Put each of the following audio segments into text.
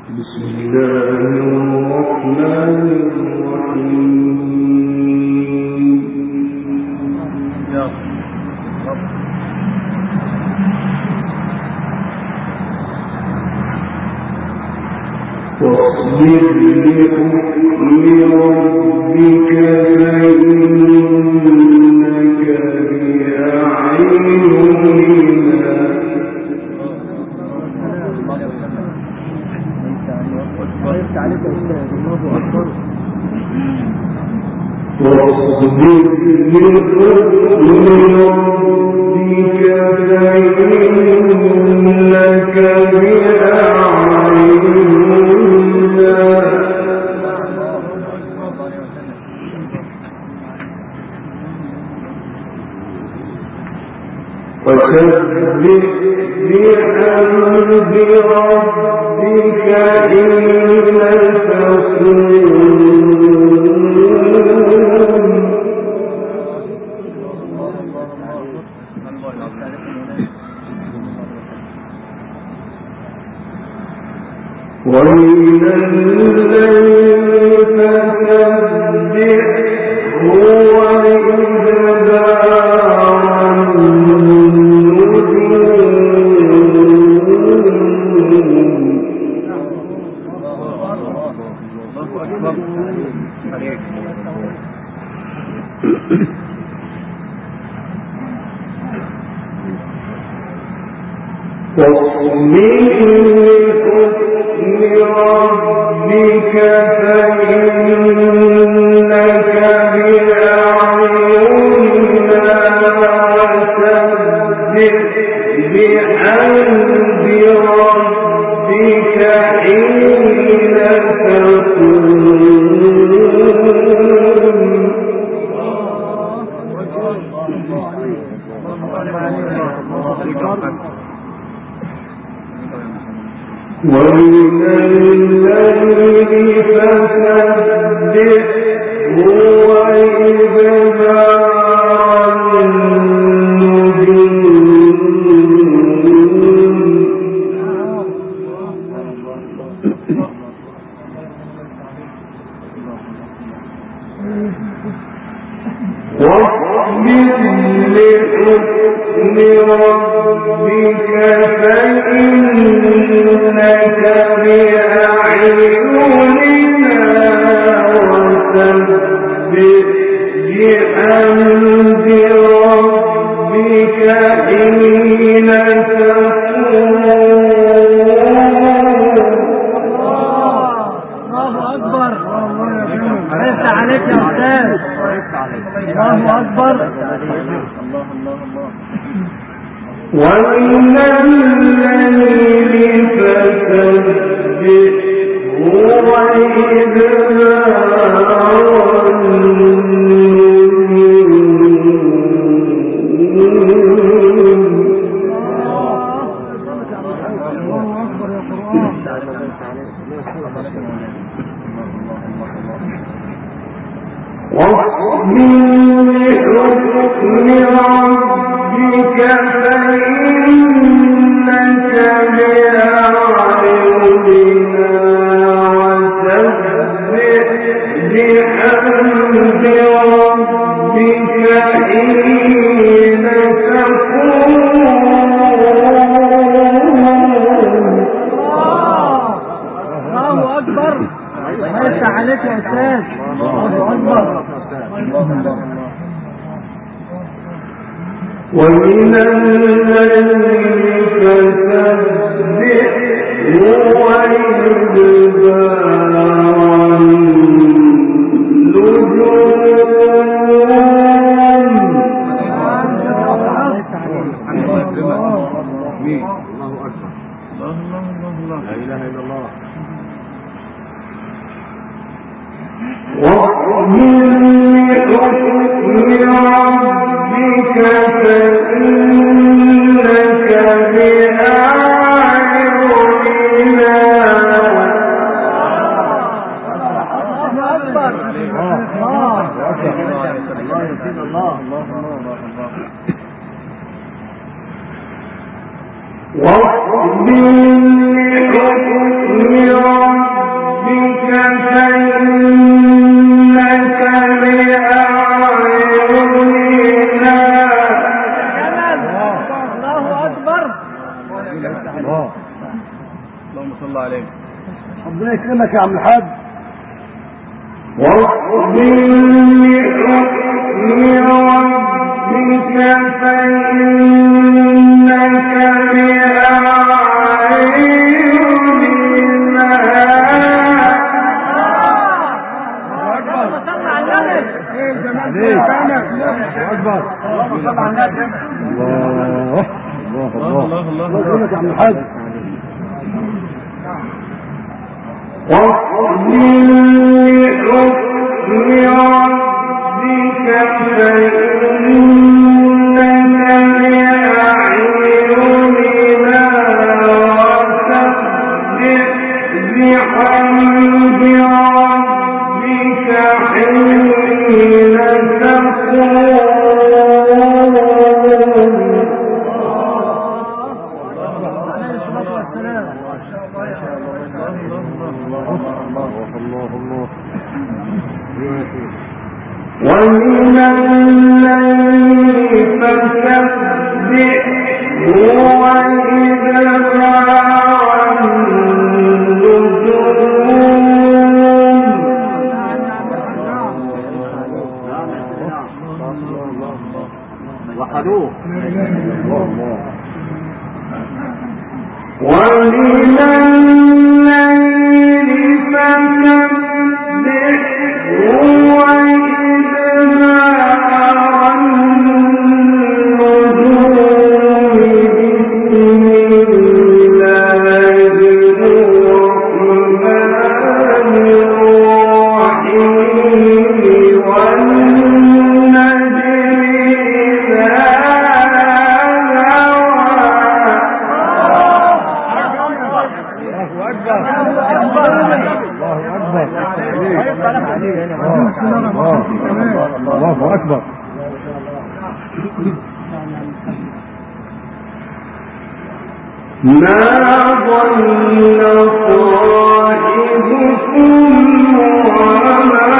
واصبر لحكم اللهم صل عليه. ربنا يكرمك يا عم الحاج. الله أكبر. ما ضل صاحبكم وما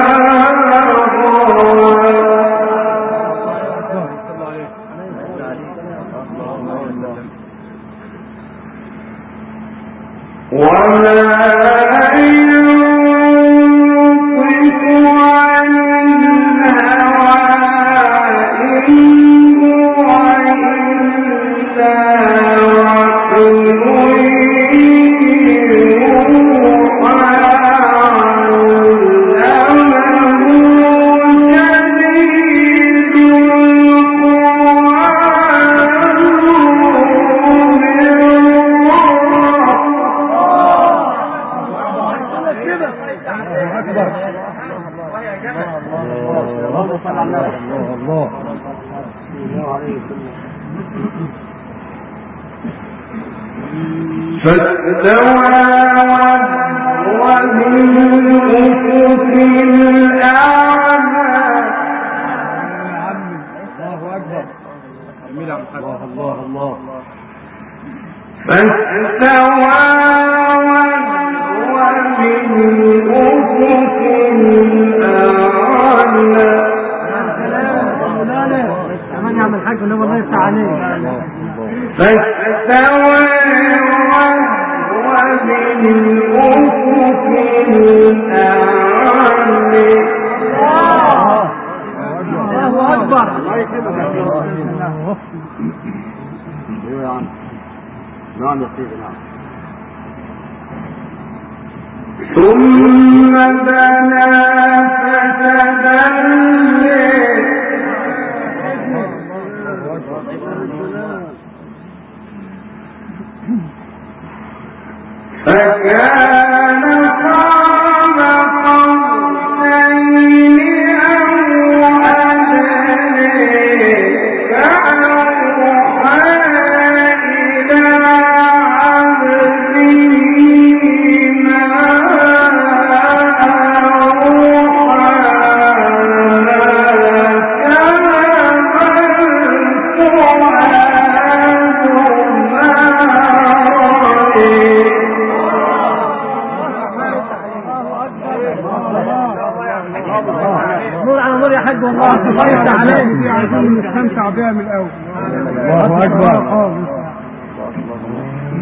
نور على نور يا حاج والله. الله يفتح عليك. عايزين نستمتع بيها من الاول. الله اكبر.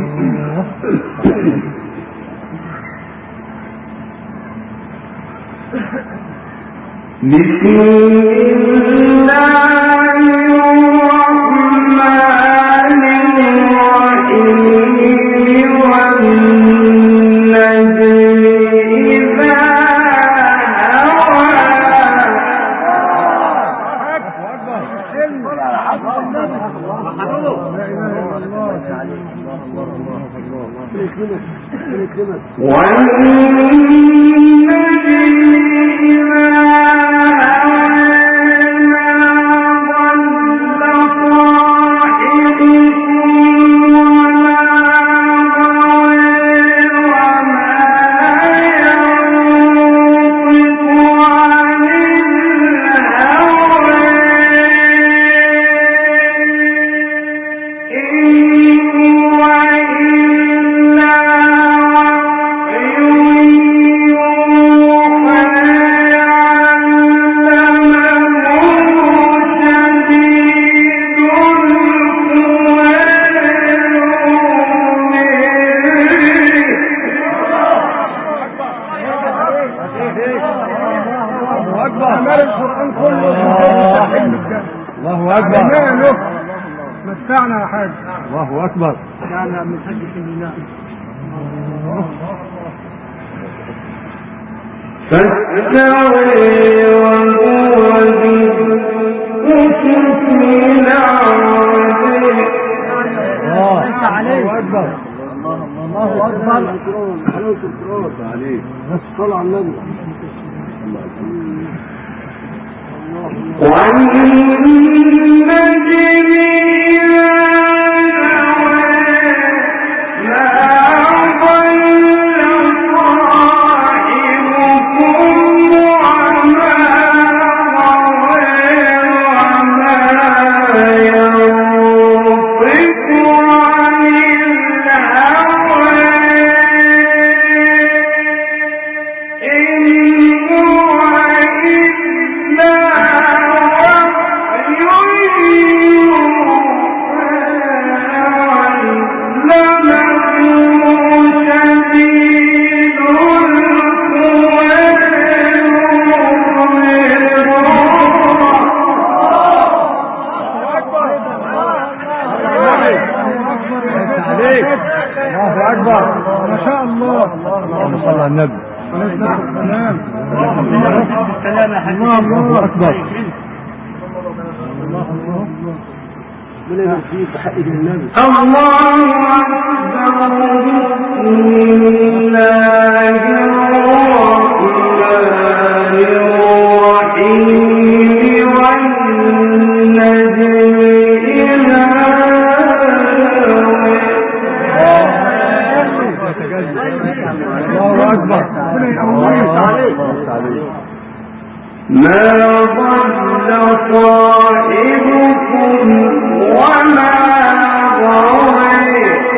الله أكبر. كان من حج الله. فاستوي وهو بالأفق الأعلى. الله أكبر. الله أكبر. صلى على النبي. الله أكبر. ما ضل صاحبكم وما غوى.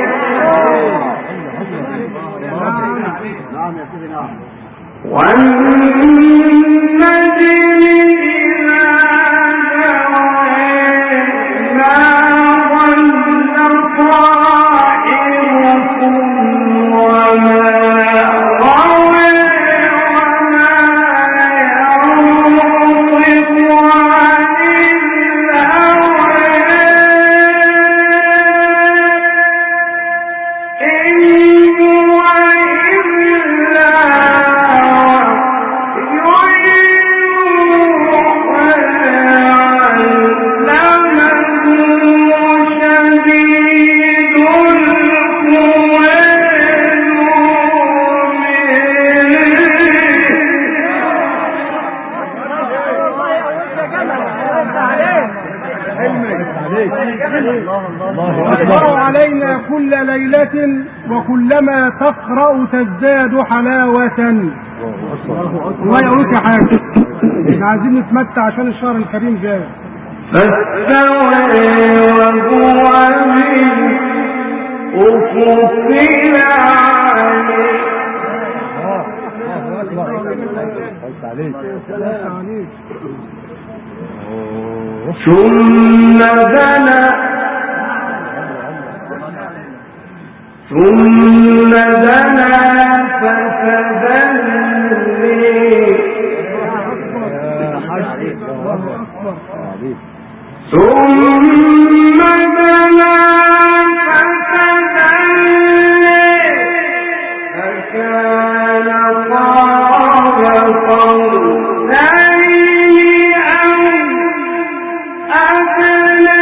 والنجم إذا هوى ما ضل صاحبكم وما غوى. تقرأ علينا كل ليلة وكلما تقرأ تزداد حلاوة. الله يقولك يا حاج، احنا عايزين نتمتع عشان الشهر الكريم جاي. فاستوى وهو بالأفق الأعلى. ثم دنا ثم دنا فتدلي ثم دنا فتدلي فكان قاب قوسين أو أدنى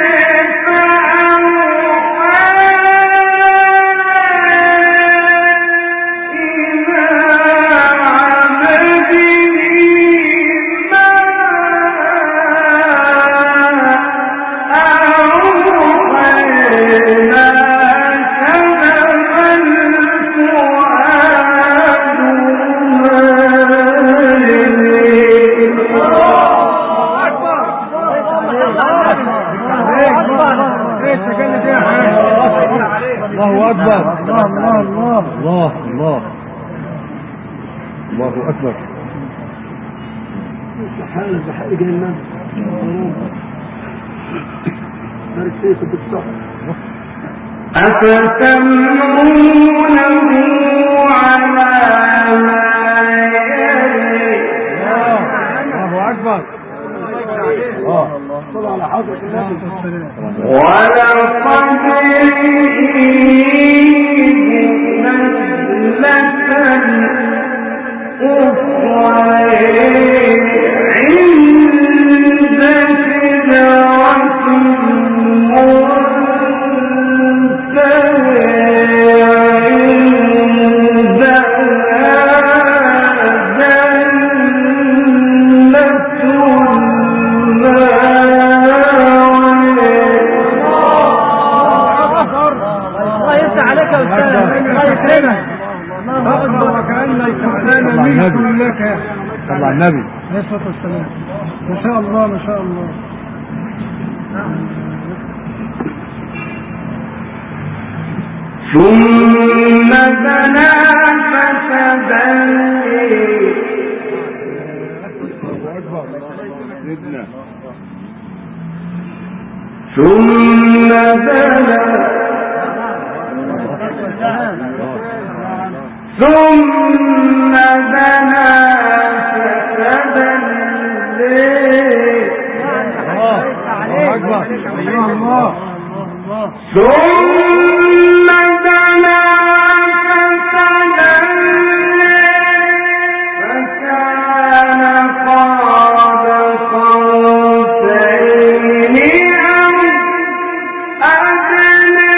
الله أكبر. الله الله الله الله الله الله أكبر. حال بحق الناس مرسيك بالصحة أفتمرونه على ما يلي. الله أكبر. صلى على حضرة النبي ولقد صلى على النبي عليه الصلاة والسلام. ما شاء الله ما شاء الله. ثم دنا فتدلي ثم دنا ثم دنا فتدلي. ثم دنا فتدلي فكان قاب قوسين أو أدنى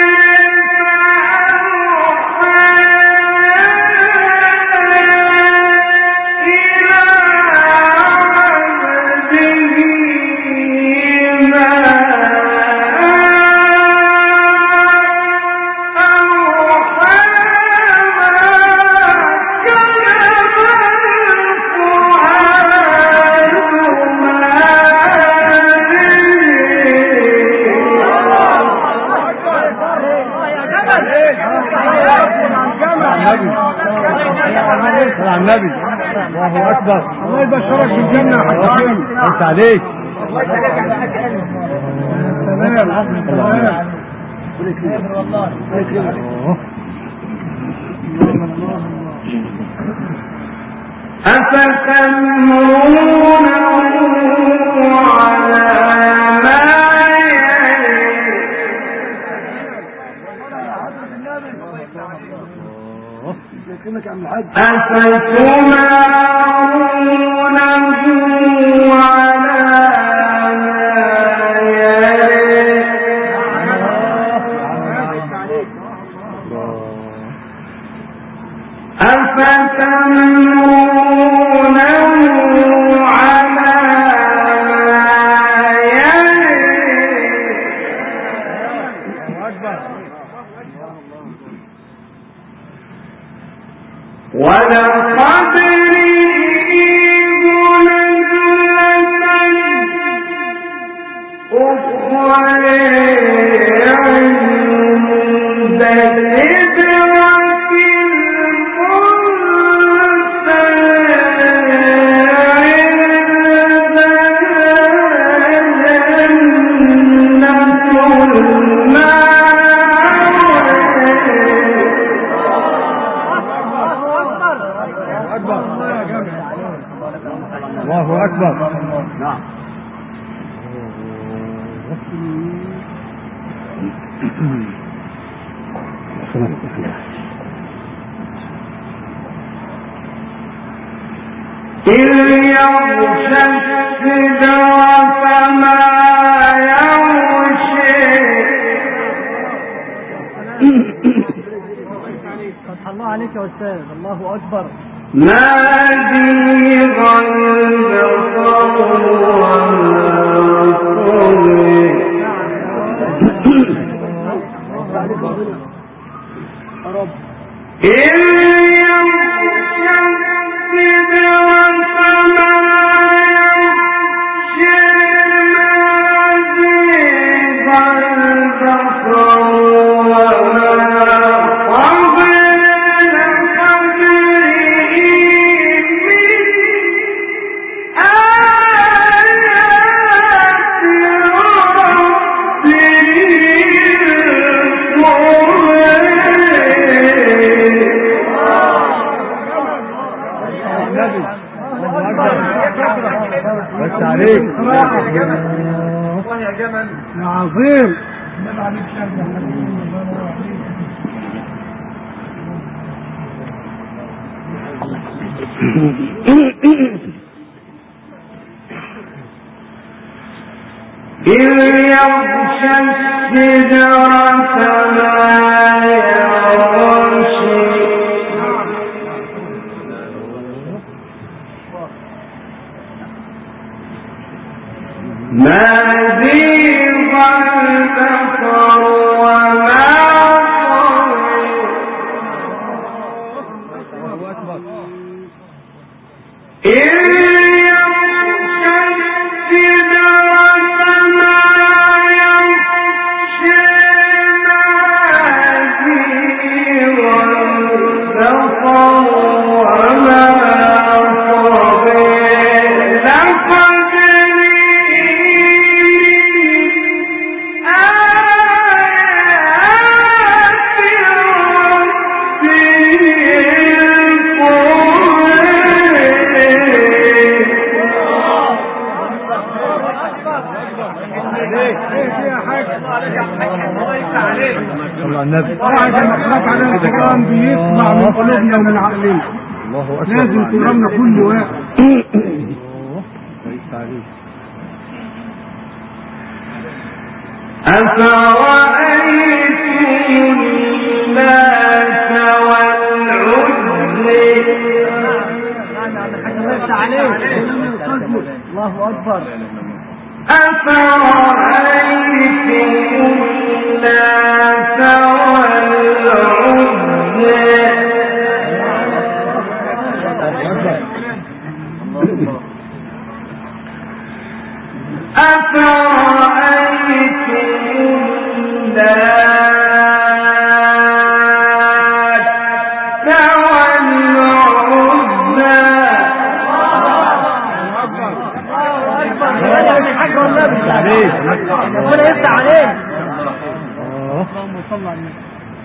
على النبي. الله أكبر. الله يبشرك بالجنة يا حبيبي. انت عليك. أفتمرونه على ما ولقد أكبر. نعم. إذ يغشى السدرة ما يغشى فتح الله عليك يا أستاذ. الله أكبر. ما زيغ البصر وما طغى إذ يغشى السدرة ما يغشى ما زيغ البصر وما طغى لقد بس عليك يا جمل يا عظيم. إذ يغشى السدرة ما يغشى ما زيغ البصر وما طغى إذ يغشى السدرة ما يغشى ما زيغ البصر وما طغى لقد واحد المخلوق على القرآن بيطلع من قلوبنا ومن عقلنا. لازم تقرأنا كل واحد. أفرأيتم اللات والعزى الله أكبر. أفرأيتم اللات والعزى أفرأيتم اللات والعزى ربنا يفتح عليك. اللهم صل على النبي.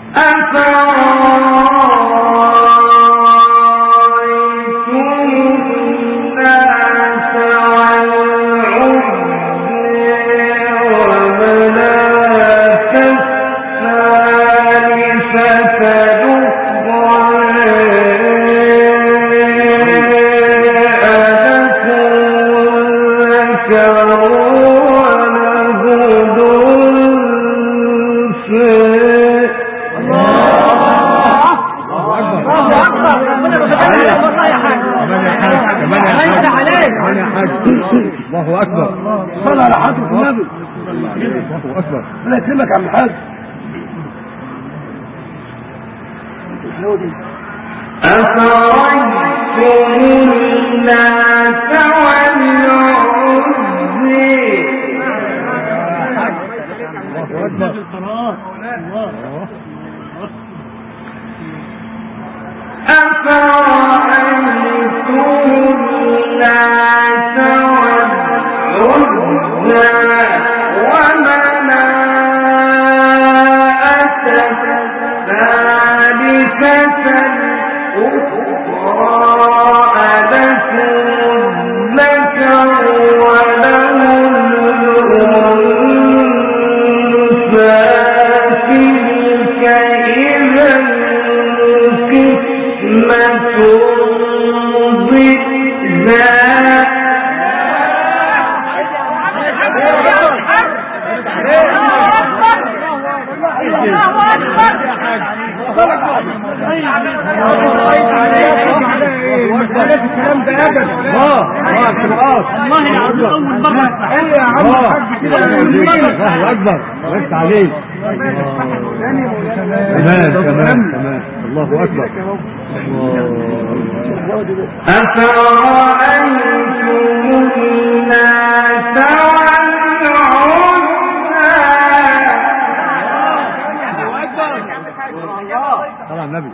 الله أكبر. صلى على حضرة النبي. الله أكبر. الله يكرمك يا عم الحاج. أفرأيتم اللات والعزى أفرأيتم اللات والعزى ومناة الثالثة الأخرى ألكم الذكر الله أكبر. طلع النبي.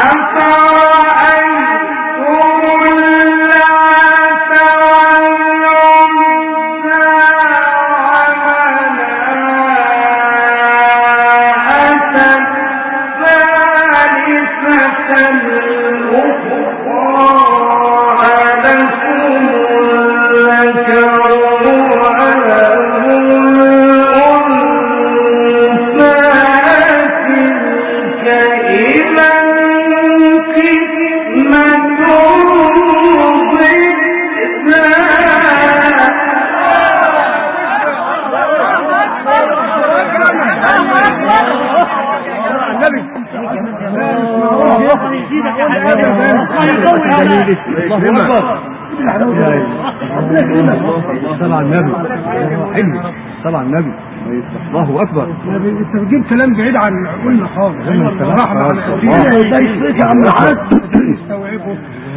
طلع النبي. طلع النبي. الله أكبر. انت بتجيب كلام بعيد عن عقولنا خالص. صراحة ده يصيك يا عم الحاج استوعبه.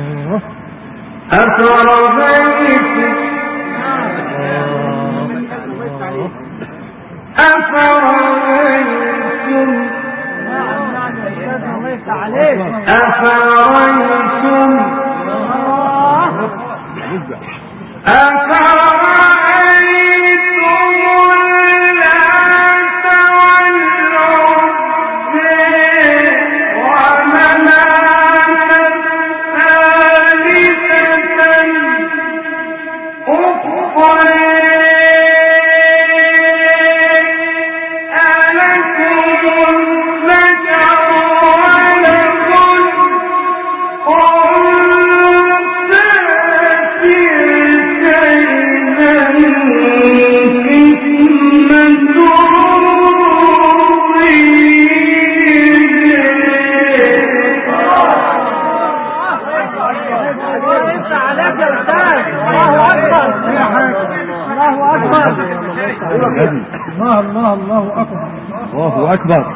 الله أكبر. الله أكبر.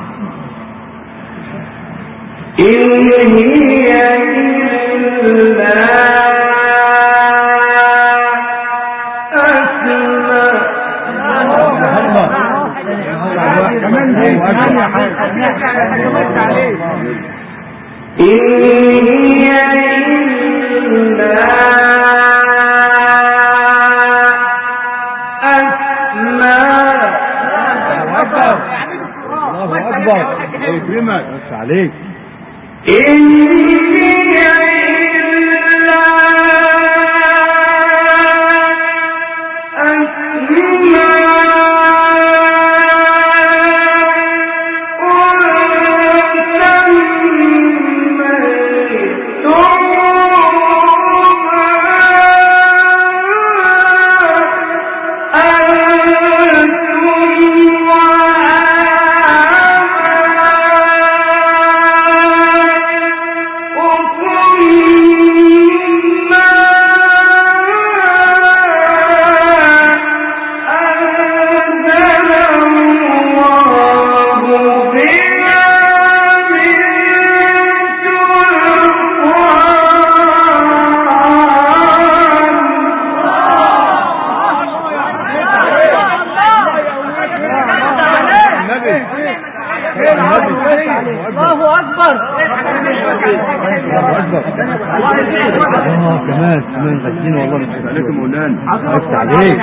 إن هي إلا كمان دي كمان يا حاج. إن هي إلا الله أكبر. يكرمك بس عليك. إن هي إلا كمان غسين والله مش عليكم مولانا. عرفت عليك.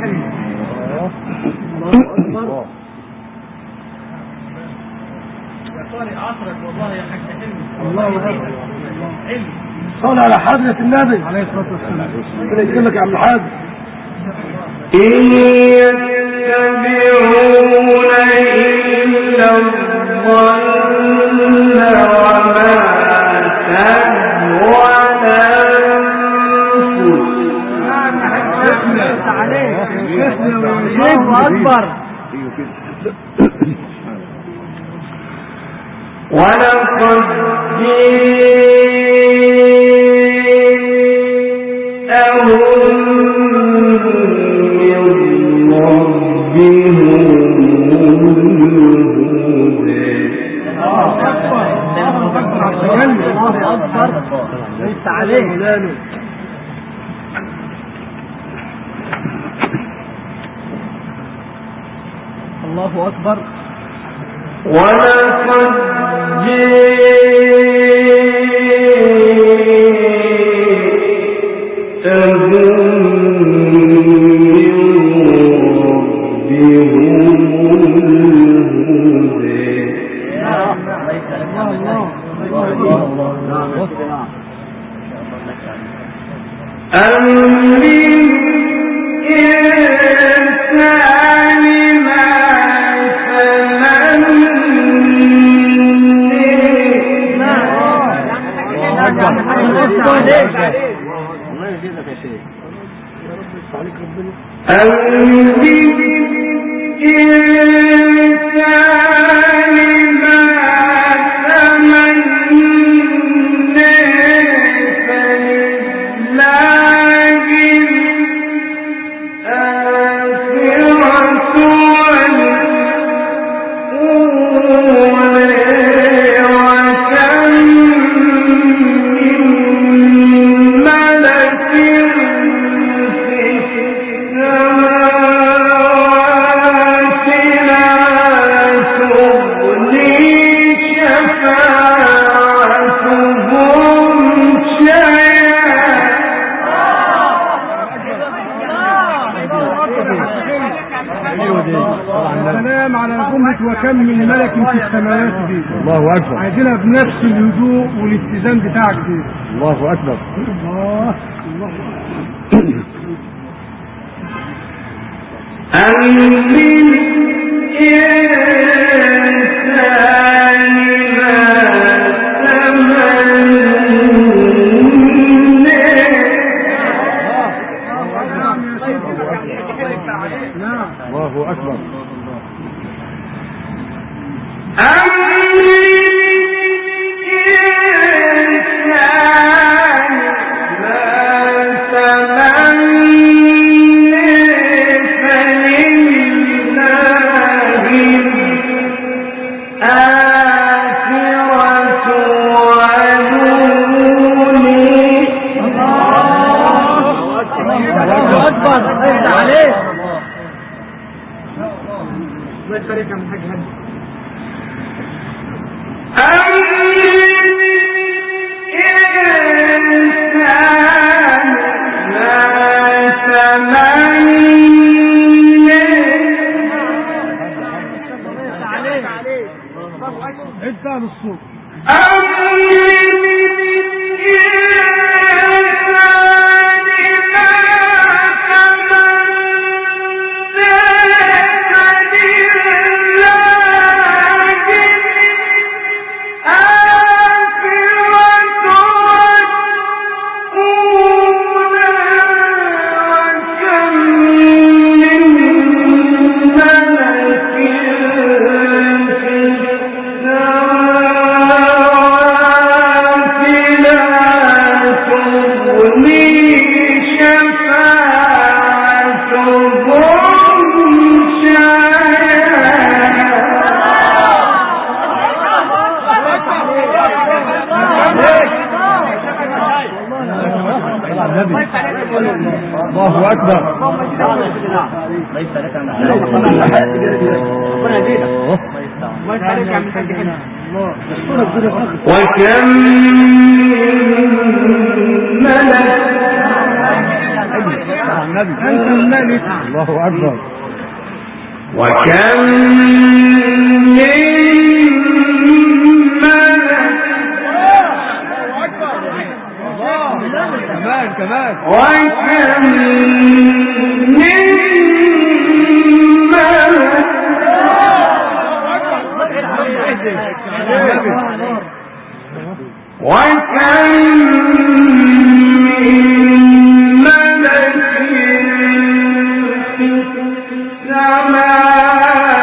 الله أكبر. صل على حضرة النبي عليه الصلاة والسلام. ربنا يكرمك يا عم الحاج. إن يتبعون إلا الظن وما ولقد جاءهم من ربهم ليس عليه الله أكبر. ولقد جاءهم السلام على جملة وكم من ملك في السماوات دي. الله أكبر. عايزينها بنفس الهدوء والاتزان بتاعك دي. الله أكبر. الله الله الله أكبر. الله أكبر. ليس لك عن وكم ملك الله أكبر. وكم كمان وكم من ملك في السماء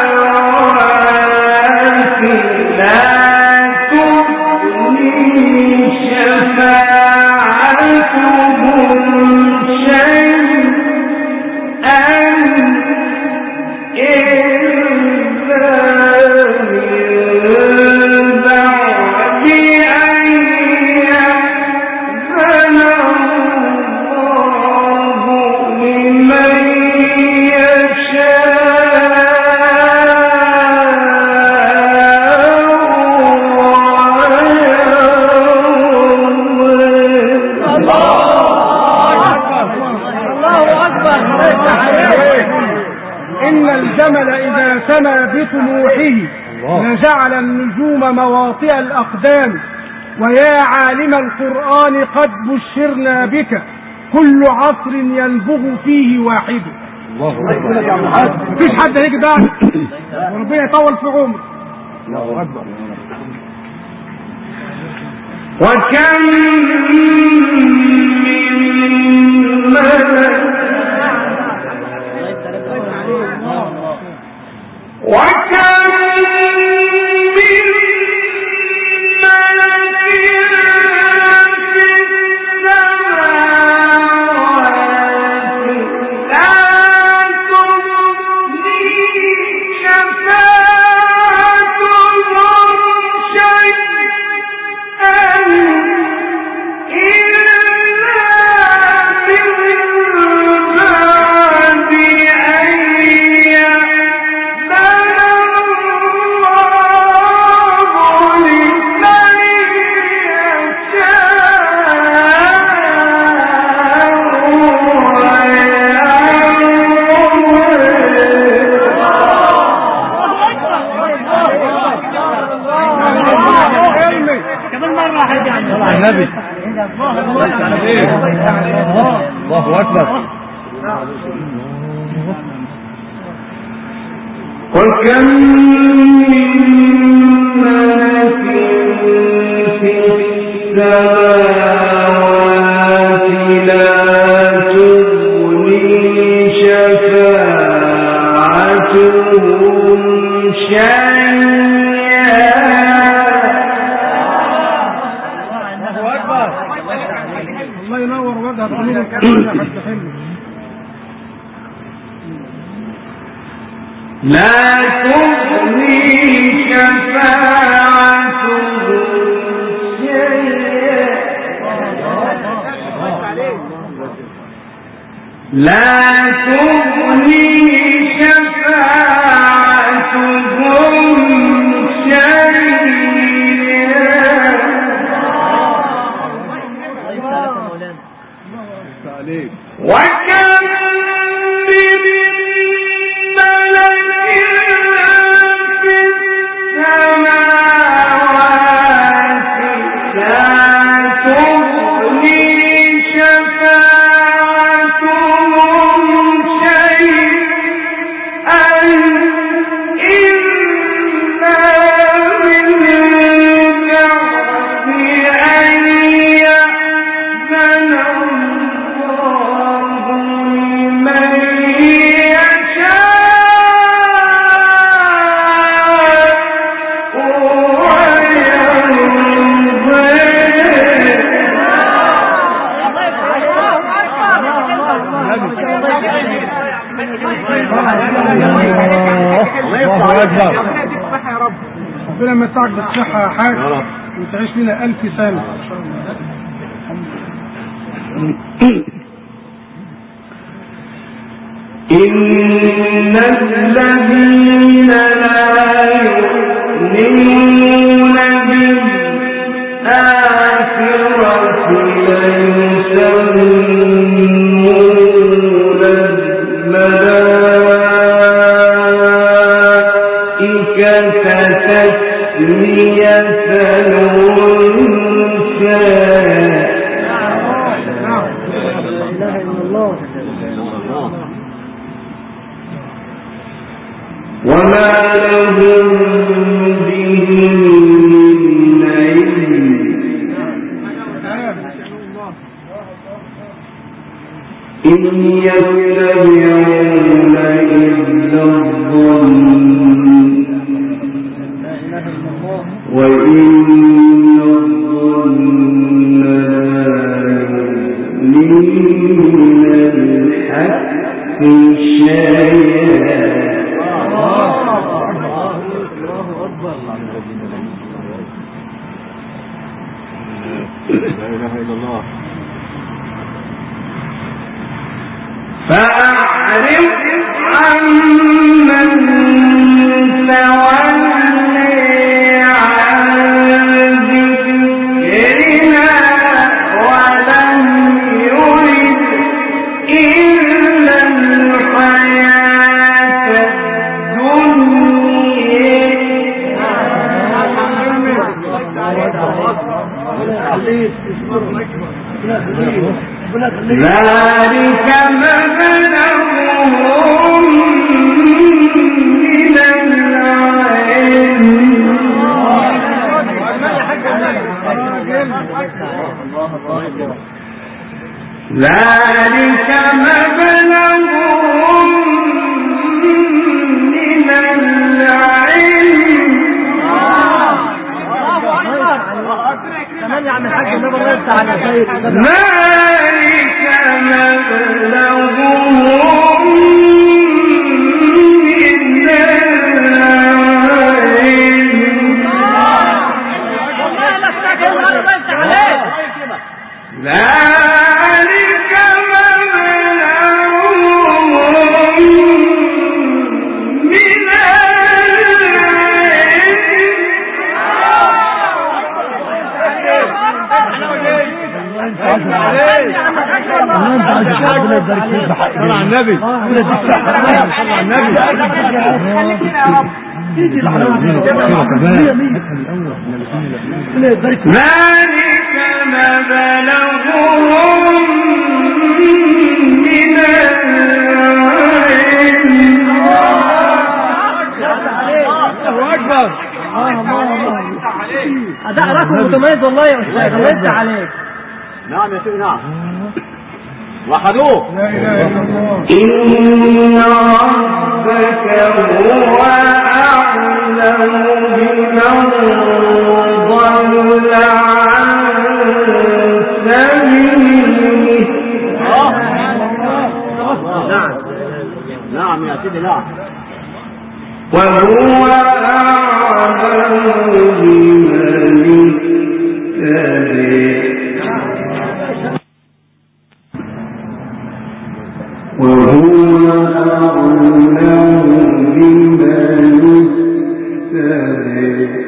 سما بطموحه لجعل النجوم مواطئ الأقدام. ويا عالم القرآن قد بشرنا بك، كل عصر ينبغ فيه واحد. مفيش حد هيجي بعد، وربنا يطول في عمره. الله أكبر. وكم من ملك الله أكبر. وكم من ملك في السماوات لا تغني شفاعتهم شيئا. الله ينور وجهك ونور الكلام يا حاج حلو. لا تغني شفاعتهم شيئا. لا تغني شفاعتهم شيئا. وكم من ملك في السماوات لا تغني شفاعتهم شيئا إلا من بعد أن يأذن الله لمن يشاء ربنا يمتعك بالصحة يا حاج وتعيش لنا 1000 سنة. إن الذين لا يؤمنون بالآخرة ليسمون الملائكة تسمية الأنثى. وما لهم به من علم إن يتبعون إلا الظن وإن الظن لا يغني من الحق شيئا. فأعرض عمن تولي عن ذكرنا ولم يرد إلا الحياة الدنيا ذلك مبلغهم من العلم ذلك مبلغهم من العلم كمان يا عم الحاج النبي الله يفتح على خير ذلك مبلغهم من صلى على النبي صلى على النبي ذلك مبلغهم من اكبر اداء رقم متميز والله يا استاذ الله يفتح عليك. نعم يا سيدي نعم وحدوه لا اله الا الله. إن ربك هو أعلم بمن ضل عن سبيله نعم نعم يا سيدي نعم وهو أعلم بمن اهتدى وهو أعلم بمن اهتدى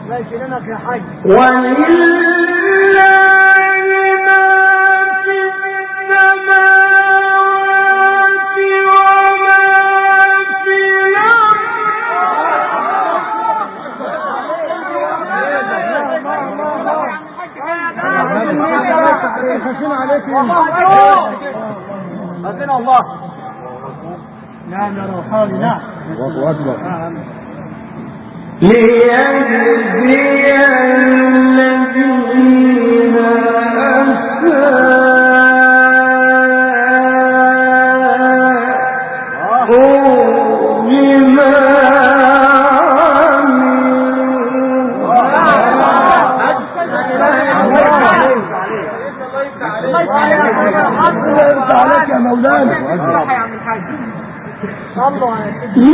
ماشي لنا يا حاج. خشين عليك ربنا الله. نعم يا روحاني. نعم الله أكبر. ليجزي الذين أساءوا بما عليك يا مولانا. صلوا على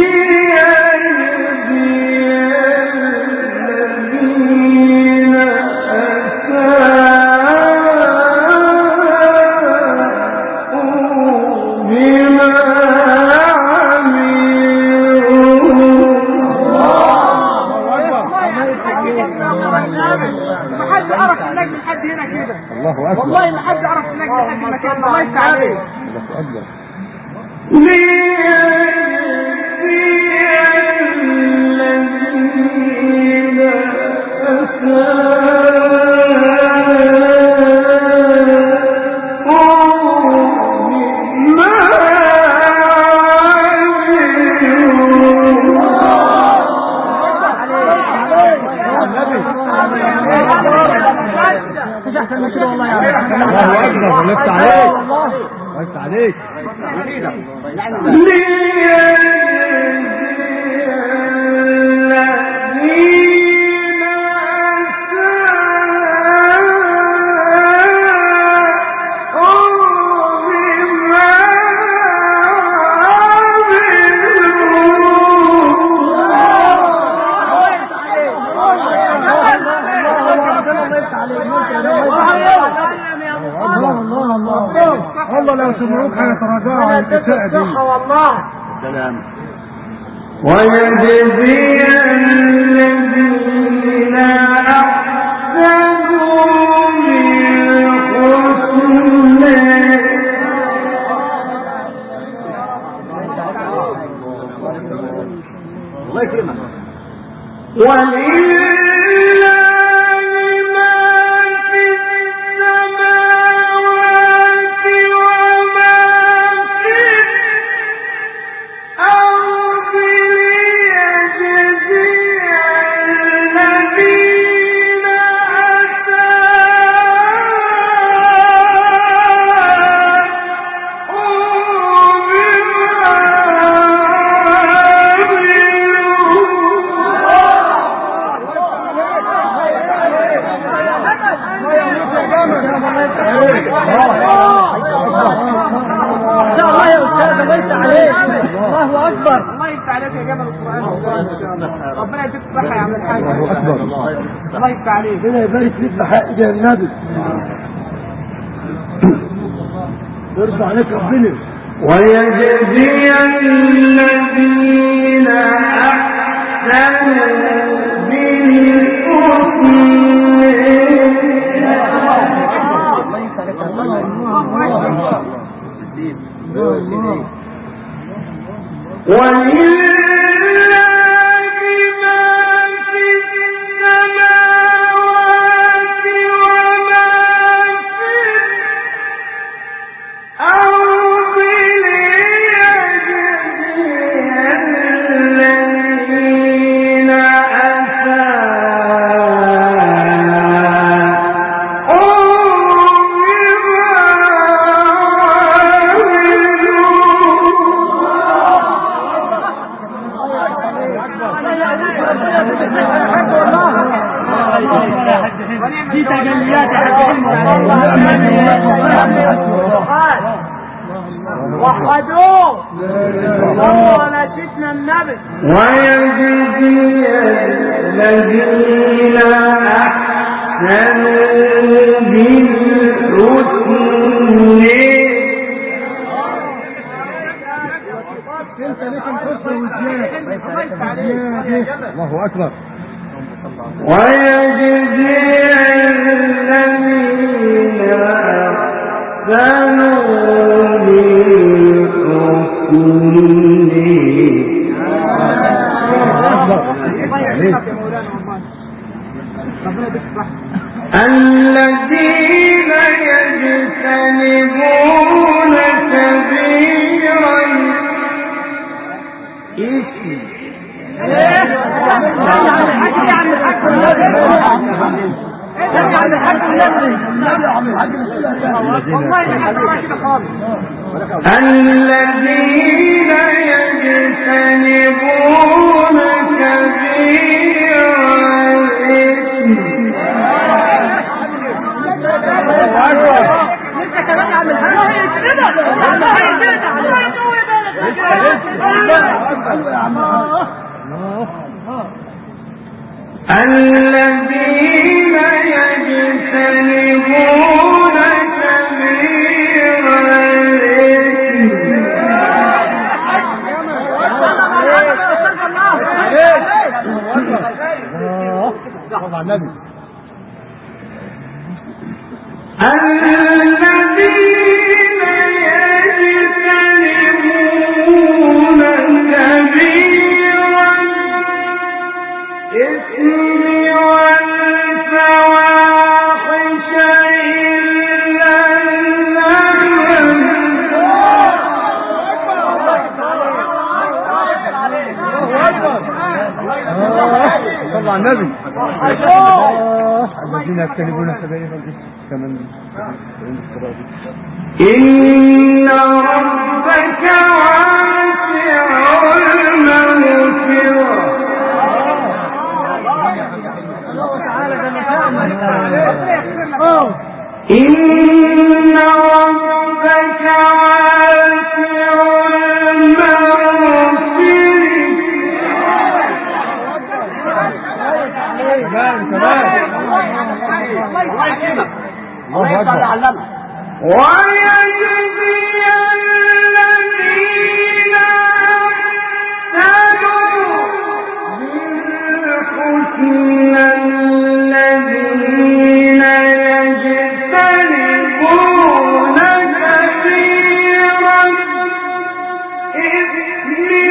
محد عرف النجم لحد هنا كده. الله أكبر. والله ما حد عرف النجم لحد المكان. الله يفتح عليك. الله أكبر. الله أكبر. ولفت عليك. ولفت عليك. الله لو سمعوك هيتراجعوا عن الإساءة دي. والله. سلام. ويجزي الذين أحسنوا بالحسنى. الله يكرمك. ربنا يديك الصحة يا عم الحاج. الله أكبر. الله يفتح عليك. ربنا يبارك فيك بحق يا النبي. يرضى عليك ربنا. ويجزي الذين أحسنوا بالحسنى. دي تجليات وحدوه ولا جئنا النبي. ويجزي الذين أحسنوا بالحسنى. الله أكبر. ويجزي الذين أحسنوا الذين يجتنبون كبير الإثم الذين يجتنبون كبير الذين يجتنبون كبير النبي الذين يجتنبون كبائر الإثم كمن إن ربك واسع المغفرة إن ربك واسع ويجزي الذين أحسنوا بالحسنى الذين يجتنبون كبير الإثم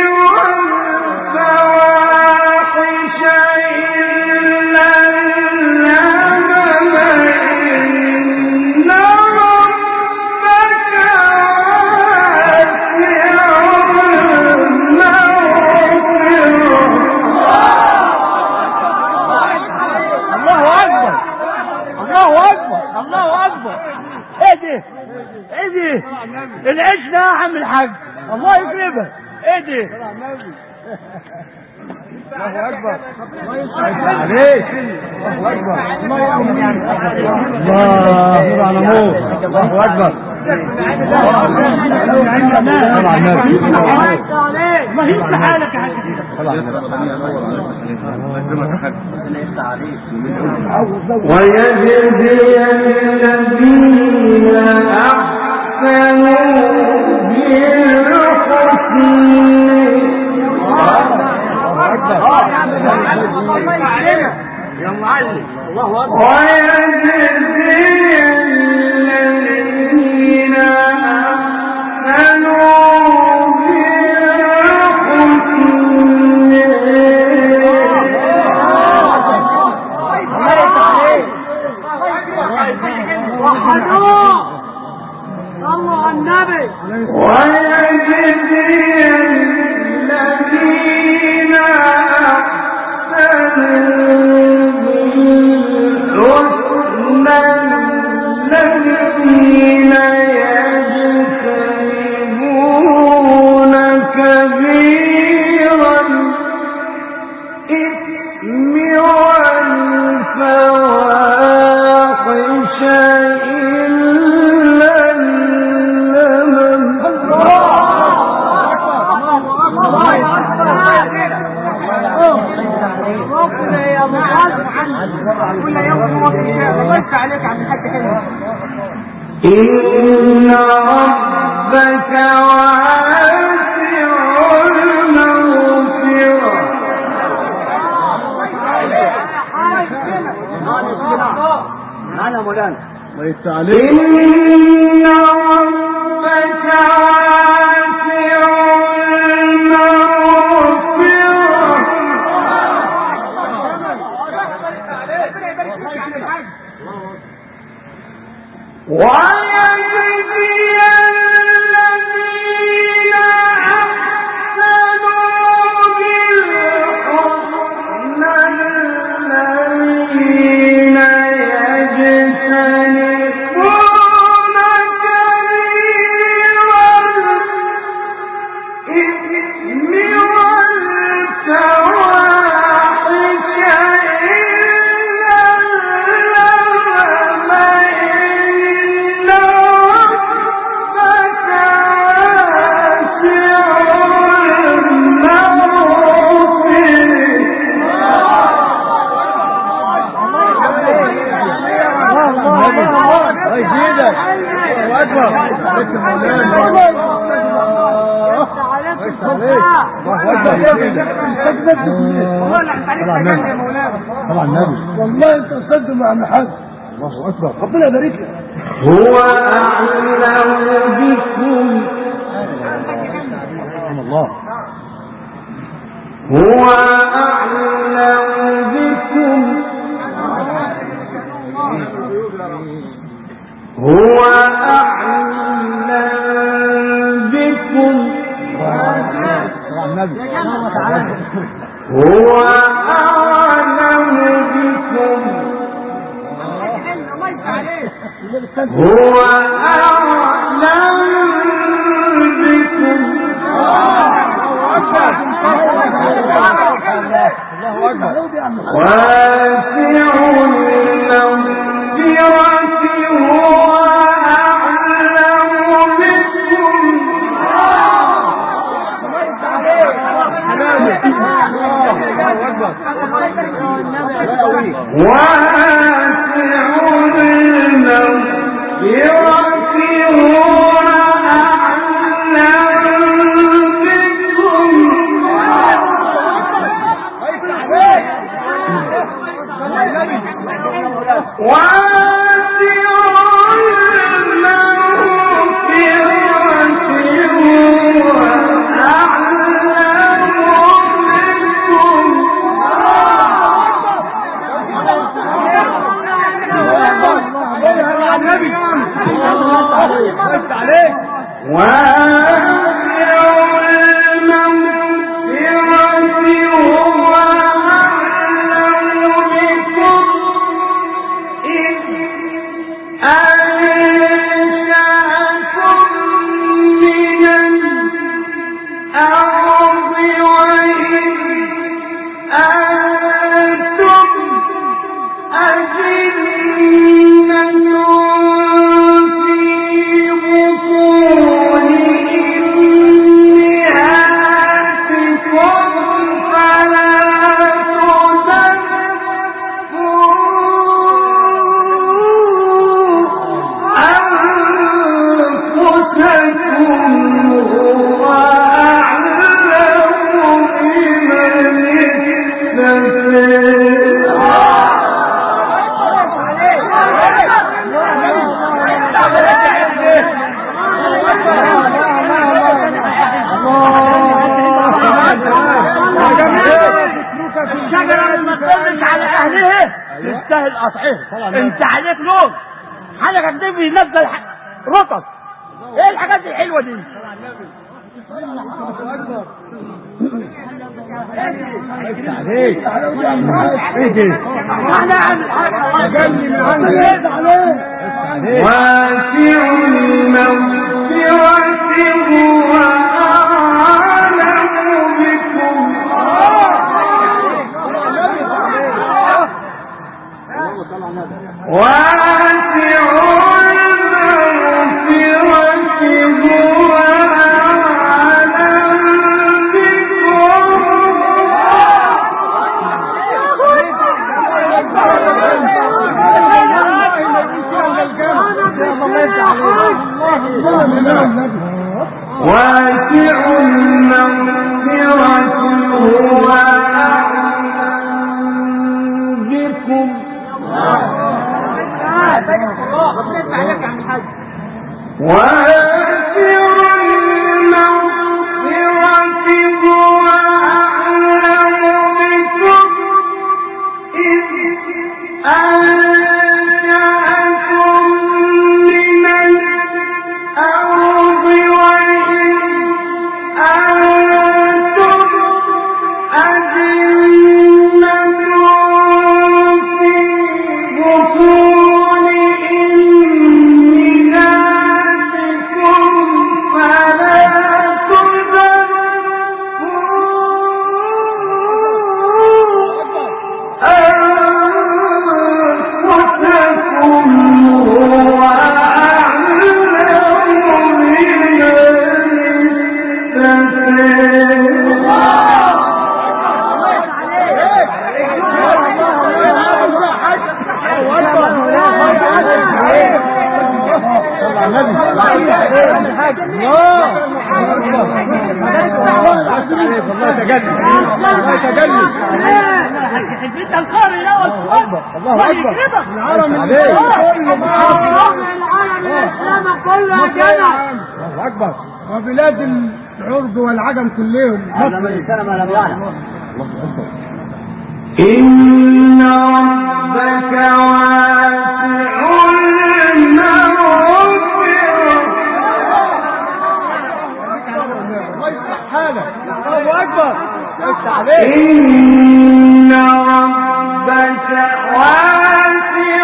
والفواحش إلا العشنا يا عم الحاج الله يكرمك ايه دي الله أكبر عليك الله أكبر الله نور على نور الله أكبر ما هي حالك يا حاج ويجزي الذين أحسنوا يا معلم الله اكبر ويجزي الذين أحسنوا صلوا على النبي ويجزي الذين الذين يجتنبون كبير الإثم والفواحش إلا اللمم إن ربك واسع المغفرة طبعا النبي والله انت صدق مع محمد. الله اكبر، ربنا يبارك لك. هو اعلم بكم. سبحان الله. هو اعلم بكم. هو اعلم بكم. هو أعلم بكم. هو أعلم بكم. واسع المغفرة هو أعلم بكم. تستاهل قطعها. انت عليك لون حاجه كده بينزل رطب. ايه الحاجات الحلوه دي؟ وبلاد العرب والعجم كلهم إن ربك واسع المغفرة. الله أكبر. إن ربك واسع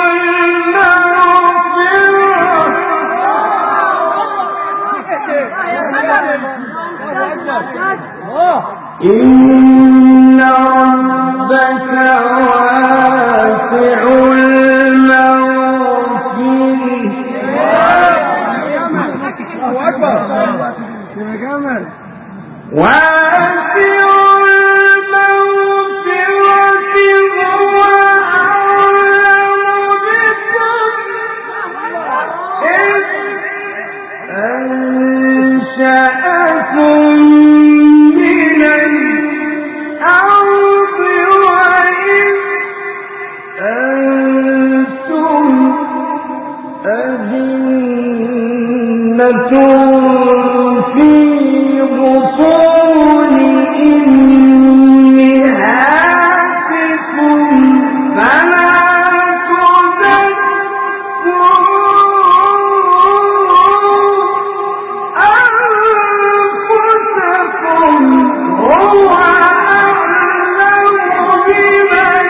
إن ربك واسع المغفرة. يا جمل واسع المغفرة هو أعلم بكم إذ أنشأكم من الأرض وإذ أنتم أجنة في بطون أمهاتكم فلا تزكوا أنفسكم هو أعلم بمن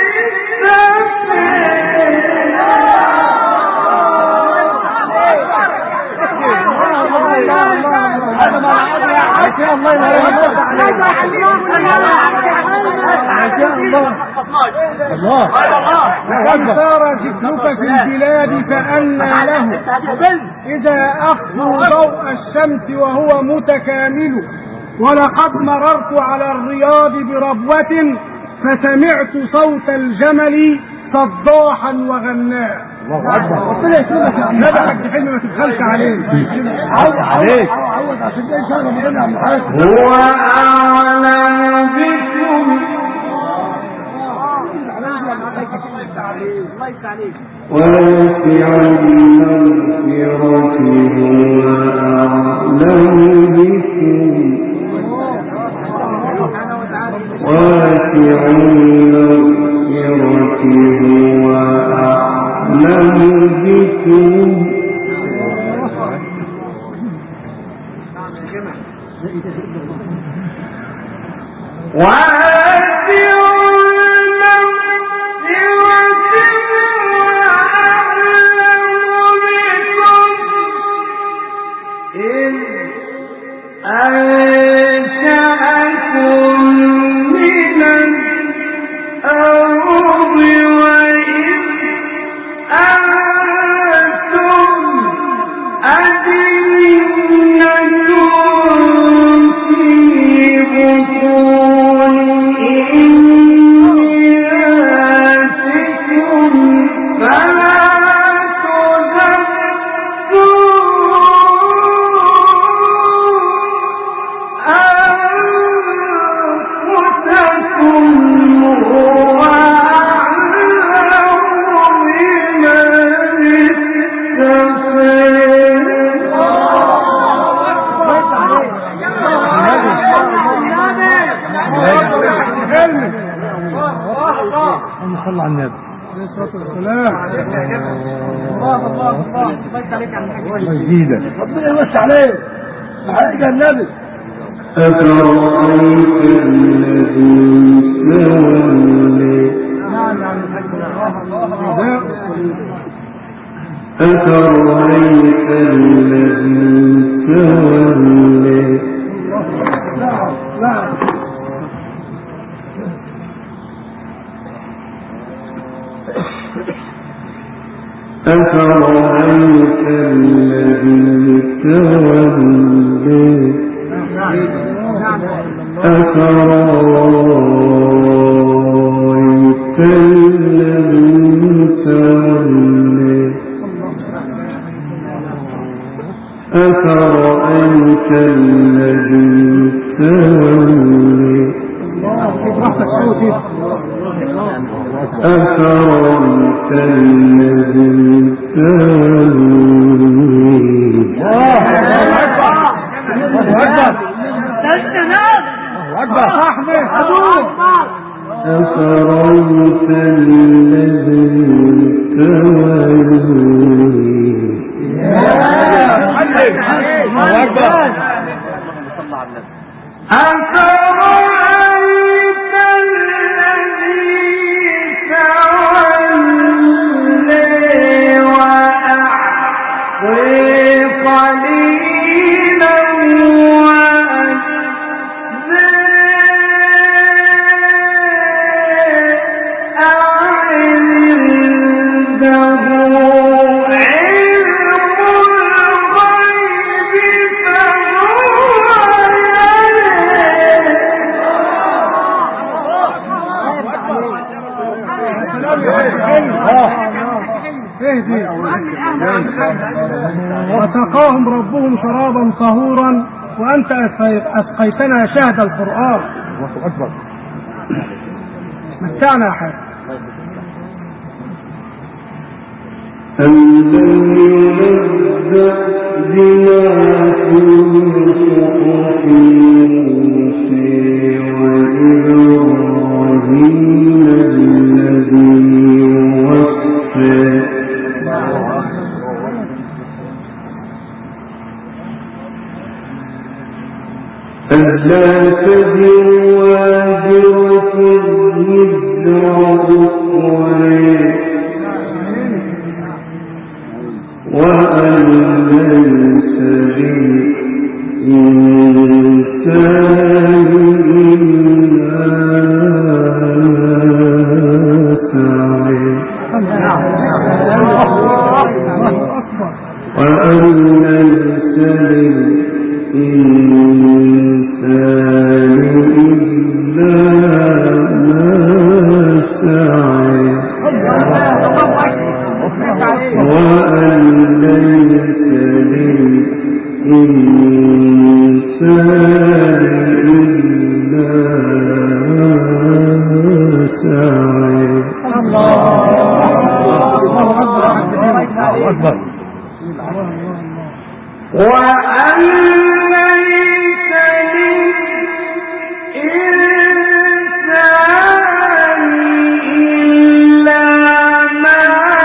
وقد سار ذكرك في البلاد فأنى له إذا أخذوا ضوء الشمس وهو متكامل. ولقد مررت على الرياض بربوة فسمعت صوت الجمل صداحا وغناء. ربنا يسلمك يا عم. لا ده حاج حلمي ما تبخلش عليه. عليك عوض عشان ده ان شاء الله ربنا يعمل حاجه. هو أعلم بكم واسع المغفرة هو أعلم بكم واسع المغفرة هو أعلم بكم أنفسكم هو صلى على النبي. الله يزيدك. ربنا يوسع عليك. حاجة النبي. أفرأيت الذي تولي أفرأيت الذي تولي أفرأيت الذي تولي أفرأيت الذي تولي أفرأيت الذي تولي أفرأيت الذي أفرأيت وسقاهم ربهم شرابا طهورا وأنت أسقيتنا شهد القرآن. الله أكبر. متعنا يا حاج. أَلَّمْ يُنَبَّأْ بِمَا فِي صُحُفِ مُوسَىٰ وَإِبْرَاهِيمَ الَّذِي وَفَّىٰ أَلَّا تَزِرُ وَازِرَةٌ وِزْرَ أُخْرَىٰ وأن ليس للإنسان إلا سعي وأن ليس للإنسان إلا ما سعي وأن ليس للإنسان إلا سعي. الله أكبر. وأن ليس للإنسان إلا ما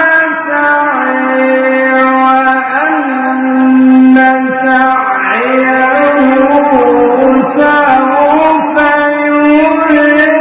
سعى وأن سعيه سوف يرى.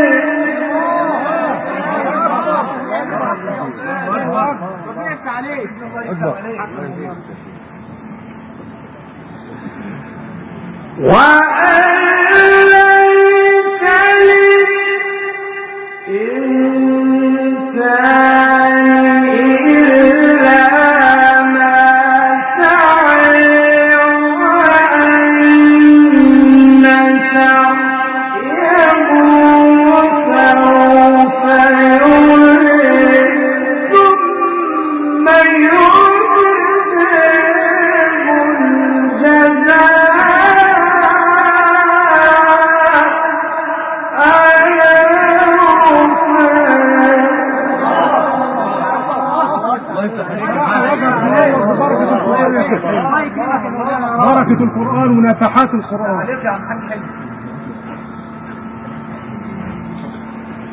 بركة القرآن ونفحات القرآن.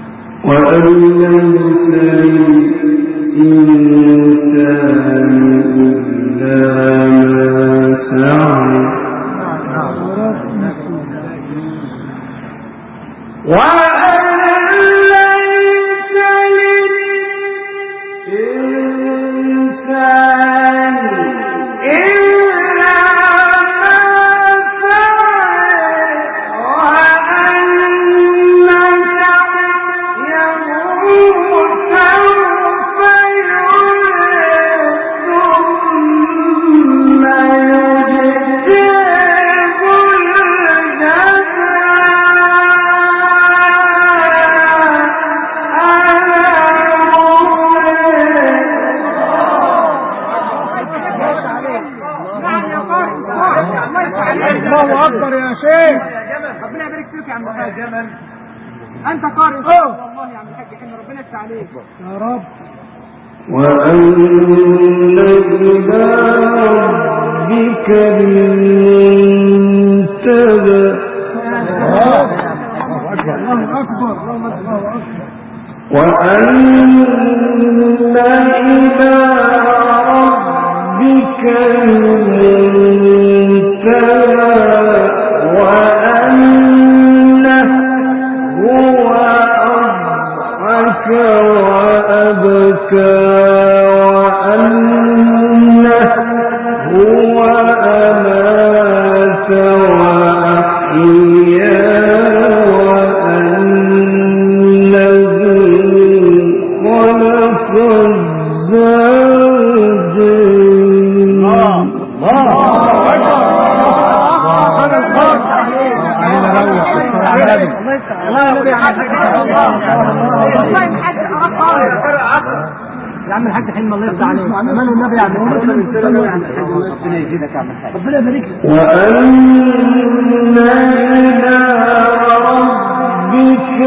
الله اكبر يا شيخ. ربنا يبارك فيك يا عم الحاج جمال. انت قارئ والله يا عم الحاج حلمي، ربنا يفتح عليك يا رب. وأن إلى ربك المنتهى. الله اكبر الله اكبر. وأن إلى ربك المنتهى وأنه هو أضحك وأبكى وأنه هو أمات وأحيا يا عم الحاج حلمي الله يرضى عليك. امان النبي يا عم ربنا يزيدك يا عم الحاج، ربنا يبارك لك. وأن إلى ربك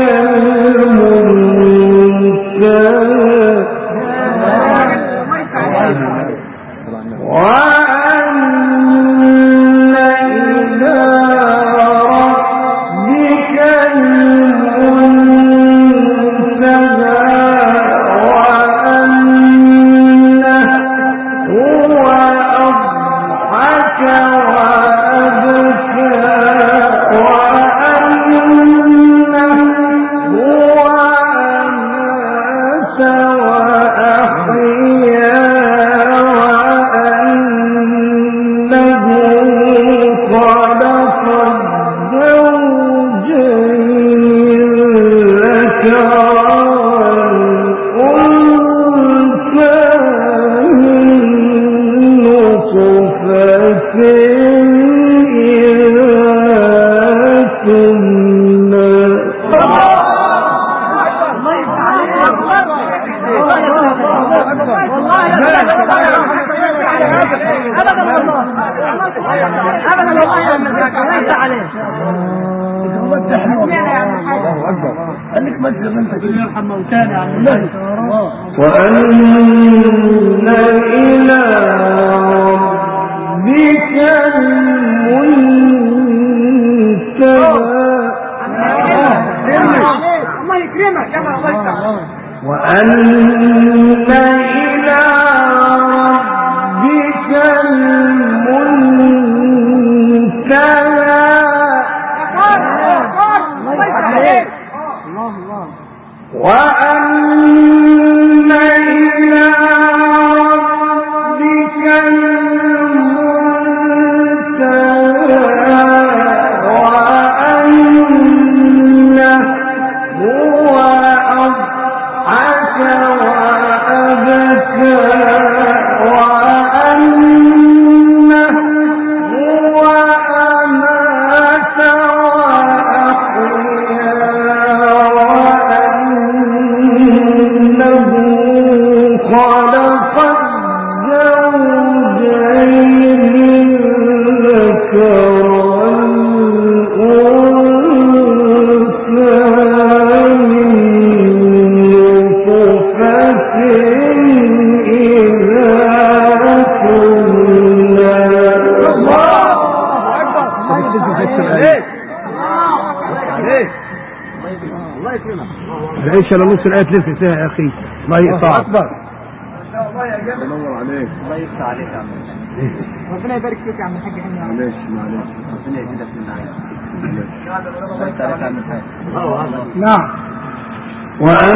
العيش على نص الآية تلف فيها يا أخي. الله يقطع أكبر. الله ينور عليك. الله يفتح عليك يا عم. ربنا يبارك فيك يا عم الحاج حلمي. معلش ربنا يزيدك من النعيم. الله يفتح عليك يا عم الحاج. نعم. وأن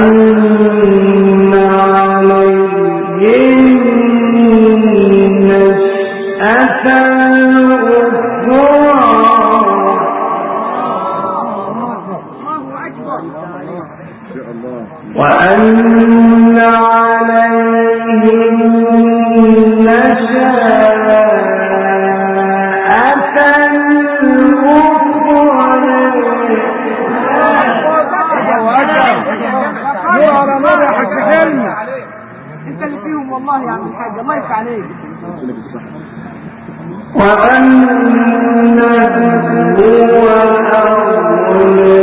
عليهم نشأة وأن عليهم نشأة انت اللي فيهم والله يا عم الحاج. الله يفتح عليك. وأنه هو أغنى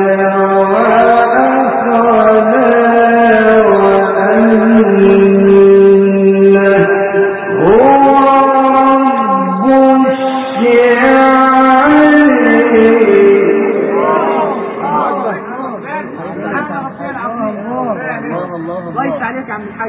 الله يفتح عليك يا عم الحاج.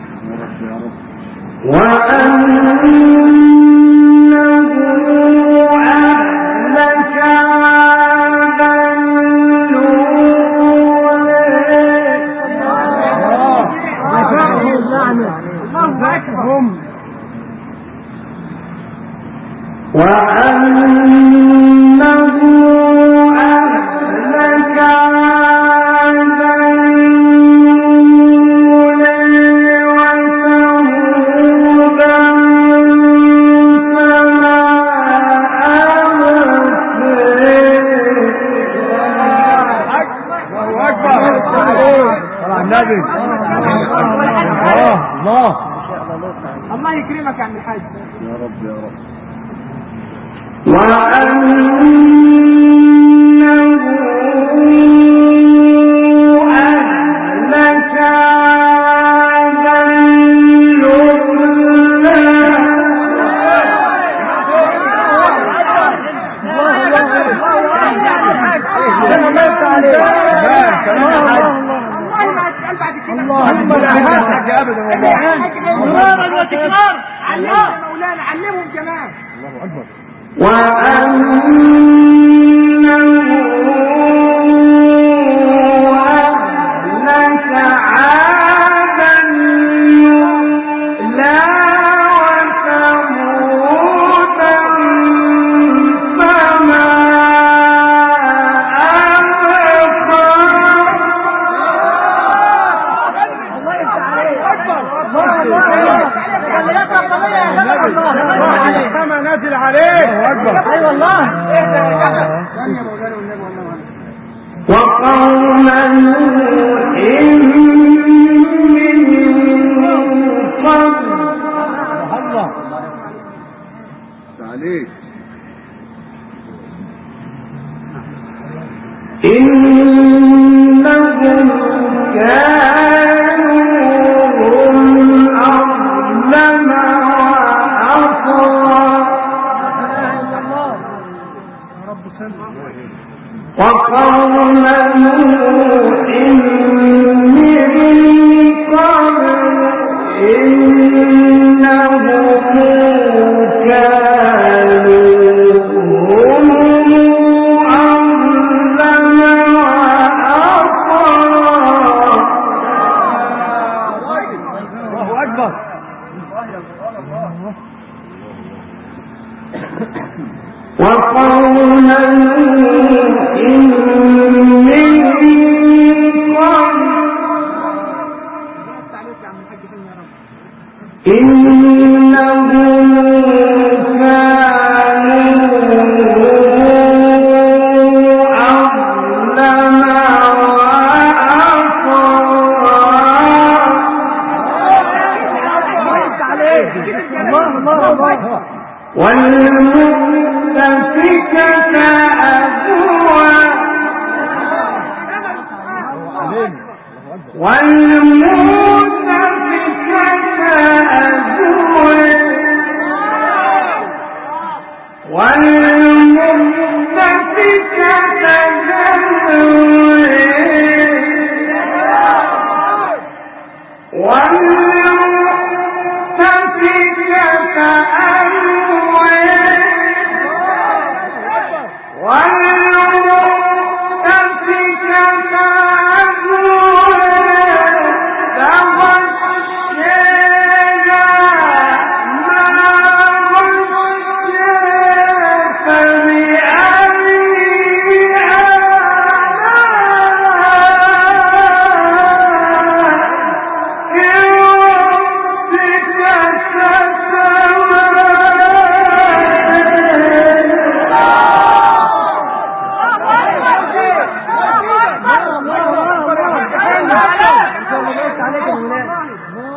الله يكرمك يا عم الحاج. يا رب يا رب. علمهم كمان. الله أكبر. نازل عليه. اي والله. وقوم نوح من قبل. الله عليك. إنهم كانوا أظلم وقوم نوح من قبل إنهم كانوا هم أظلم الله أكبر. وقوم نوح من قبل إنهم والمؤتفكة أهوى والمؤتفكة أهوى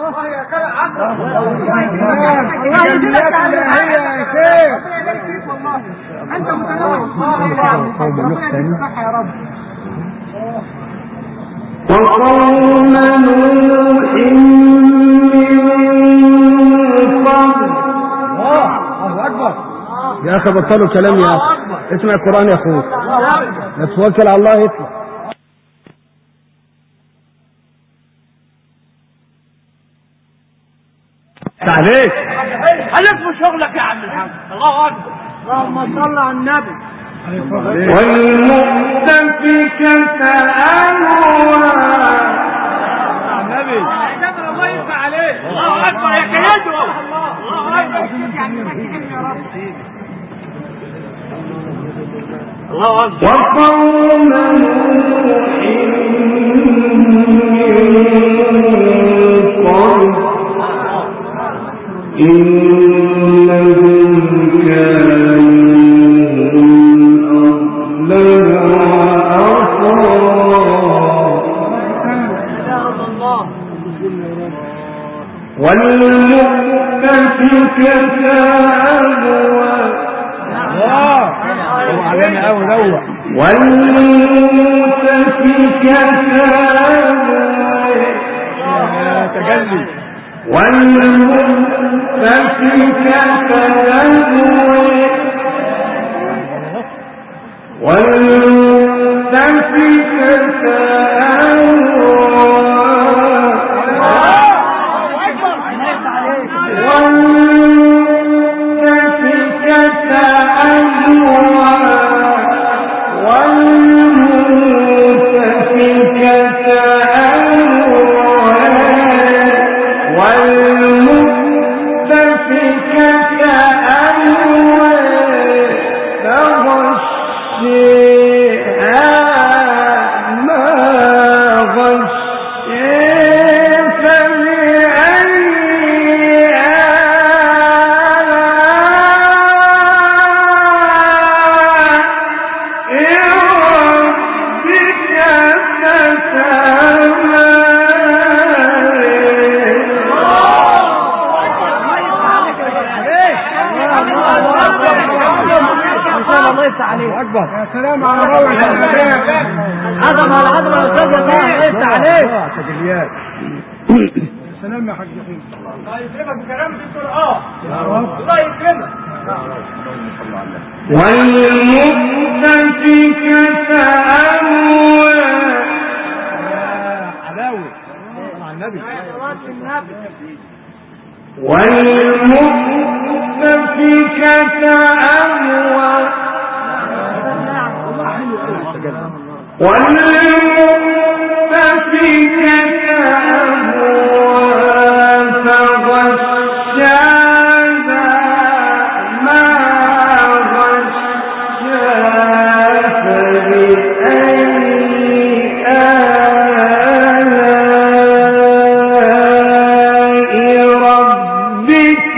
الله يا شيخ انت يا رب. وقوم نوح من قبل. الله اكبر يا اخي بطلوا كلام يا اخي، اسمع القرآن يا اخوك، لا توكل على الله يطلع. عليك في شغلك يا عم الحاج. الله اكبر. اللهم صل على النبي. والمؤتفكة أهوى. النبي الله يفتح عليك. الله اكبر يا كيده. الله اكبر يا رب. الله اكبر. وقوم نوح إنهم كانوا أظلم وأطغى. والمؤتفكة أهوى. والمؤتفكة تجلي والمؤتفكة أهوى. والمؤتفكة يا سلام على روعة عظمة على عظمة يا استاذ يا طه. الله عليك. تجليات. يا سلام يا حاج حين. الله يكرمك بكلام القرآن. الله يكرمك. والمؤتفكة أهوى. علاوي مع النبي. والمؤتفكة أهوى. والمؤتفكة أهوى فغشاها ما غشا. فبأي آلاء ربك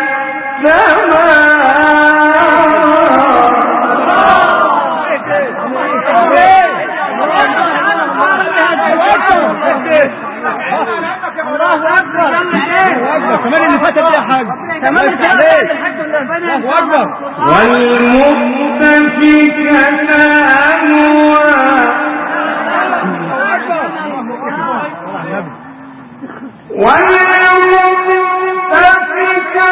كمان اللي فاتت يا حاج. كمان اللي فاتت الحاج الله اكبر. والمؤتفكة أهوى. والمؤتفكة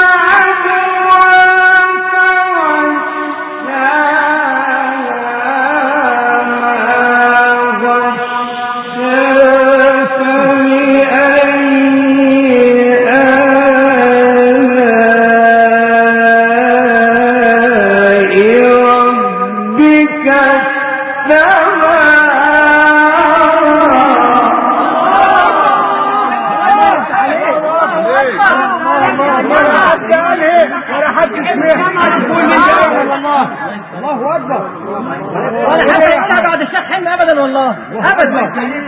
الله اكبر. ولا حد يقولها بعد الشيخ حلمي ابدا والله ابدا.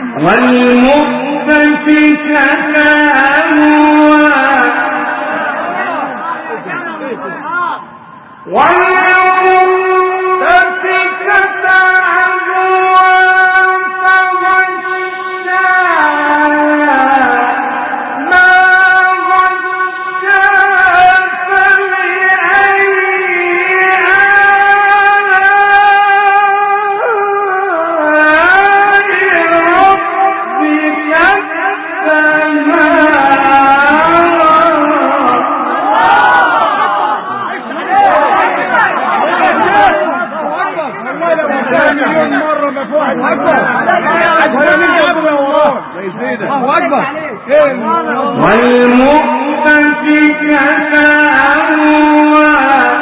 والمؤتفكة أهوى. الله اكبر. والمؤتفكة أهوى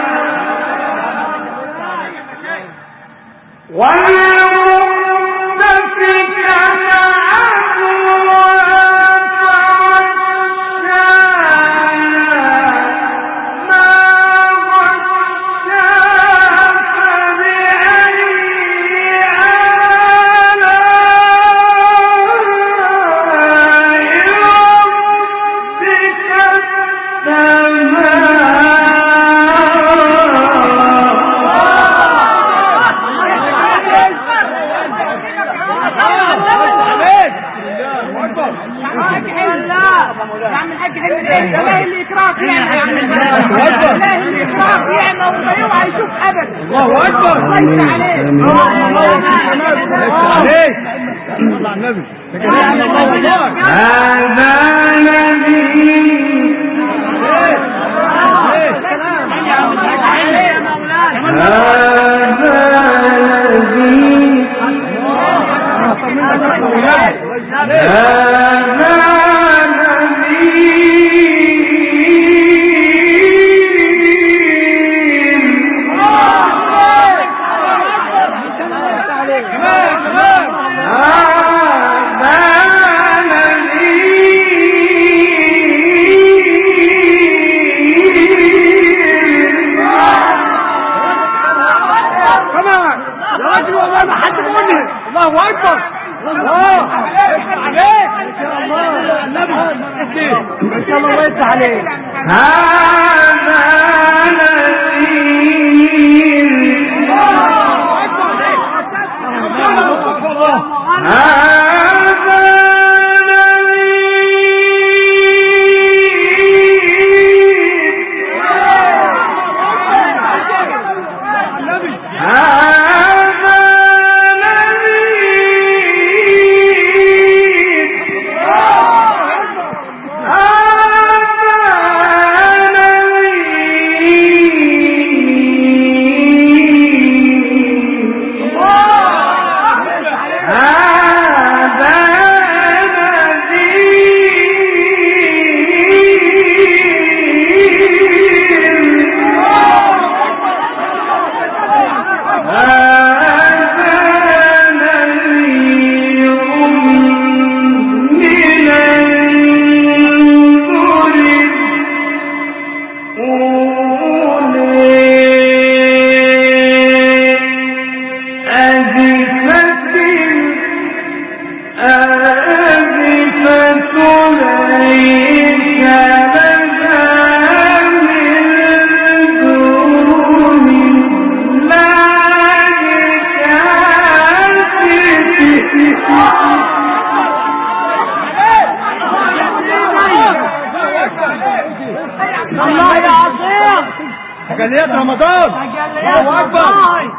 تجليات رمضان. الله اكبر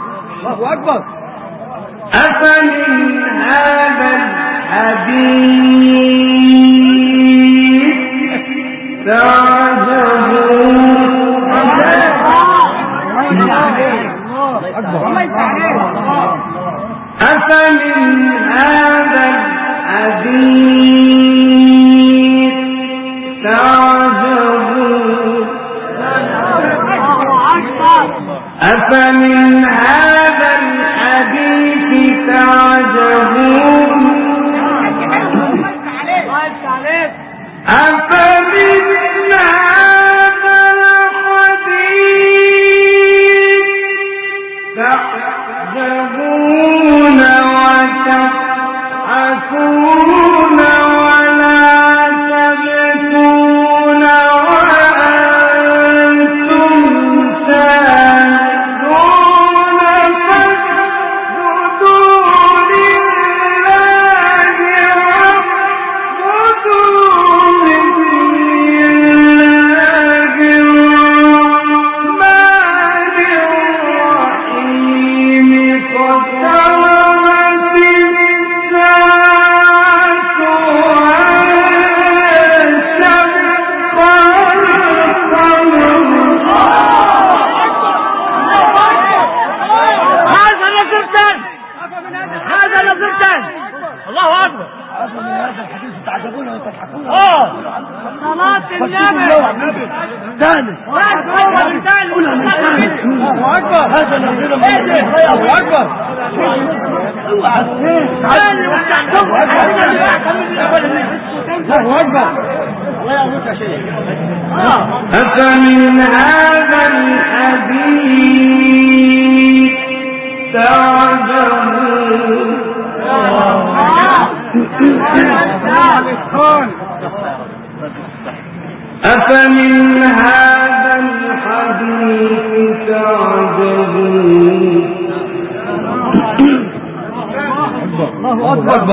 الله اكبر. أفمن هذا الحديث تعجبون أفمن هذا الحديث تعجبون أفمن هذا الحديث تعجبون صلاة النبي ثاني الله أكبر هذا نبينا الله أكبر الله أكبر أفمن هذا الحديث تعجبون أفمن هذا الحديث تعجبون الله أكبر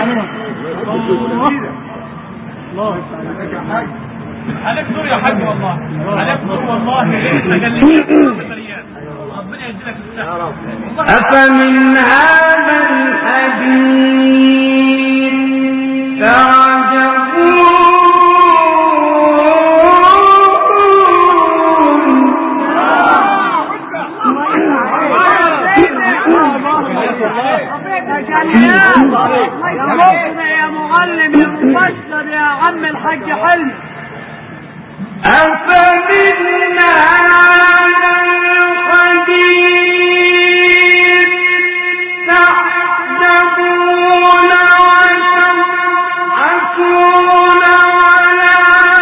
عليك نور يا حاج والله عليك نور والله ربنا يجزيك الصحة أفمن هذا الحديث تعجبون يا معلم يا مفسر يا عم الحاج حلمي أفمن هذا الحديث تعجبون وتضحكون ولا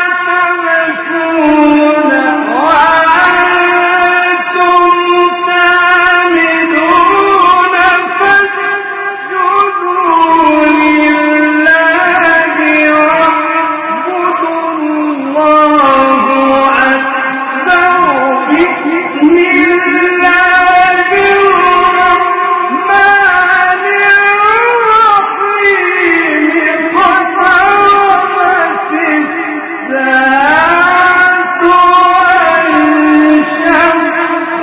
تبكون وأنتم سامدون فاسجدوا لله واعبدوا الله بسم الله الرحمن الرحيم قربت الساعة وانشق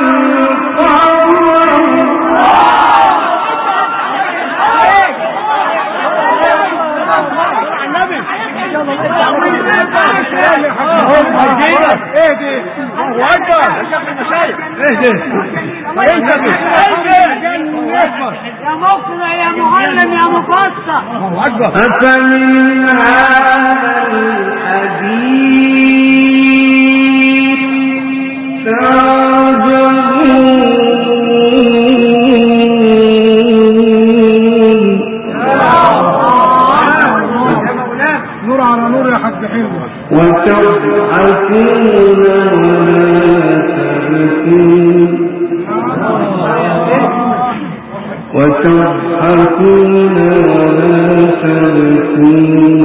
يا مقنع يا معلم يا مفسر أفمن هذا الحديث تعجبون نور على نور يا حاج حلمي وتضحكون ولا تبكون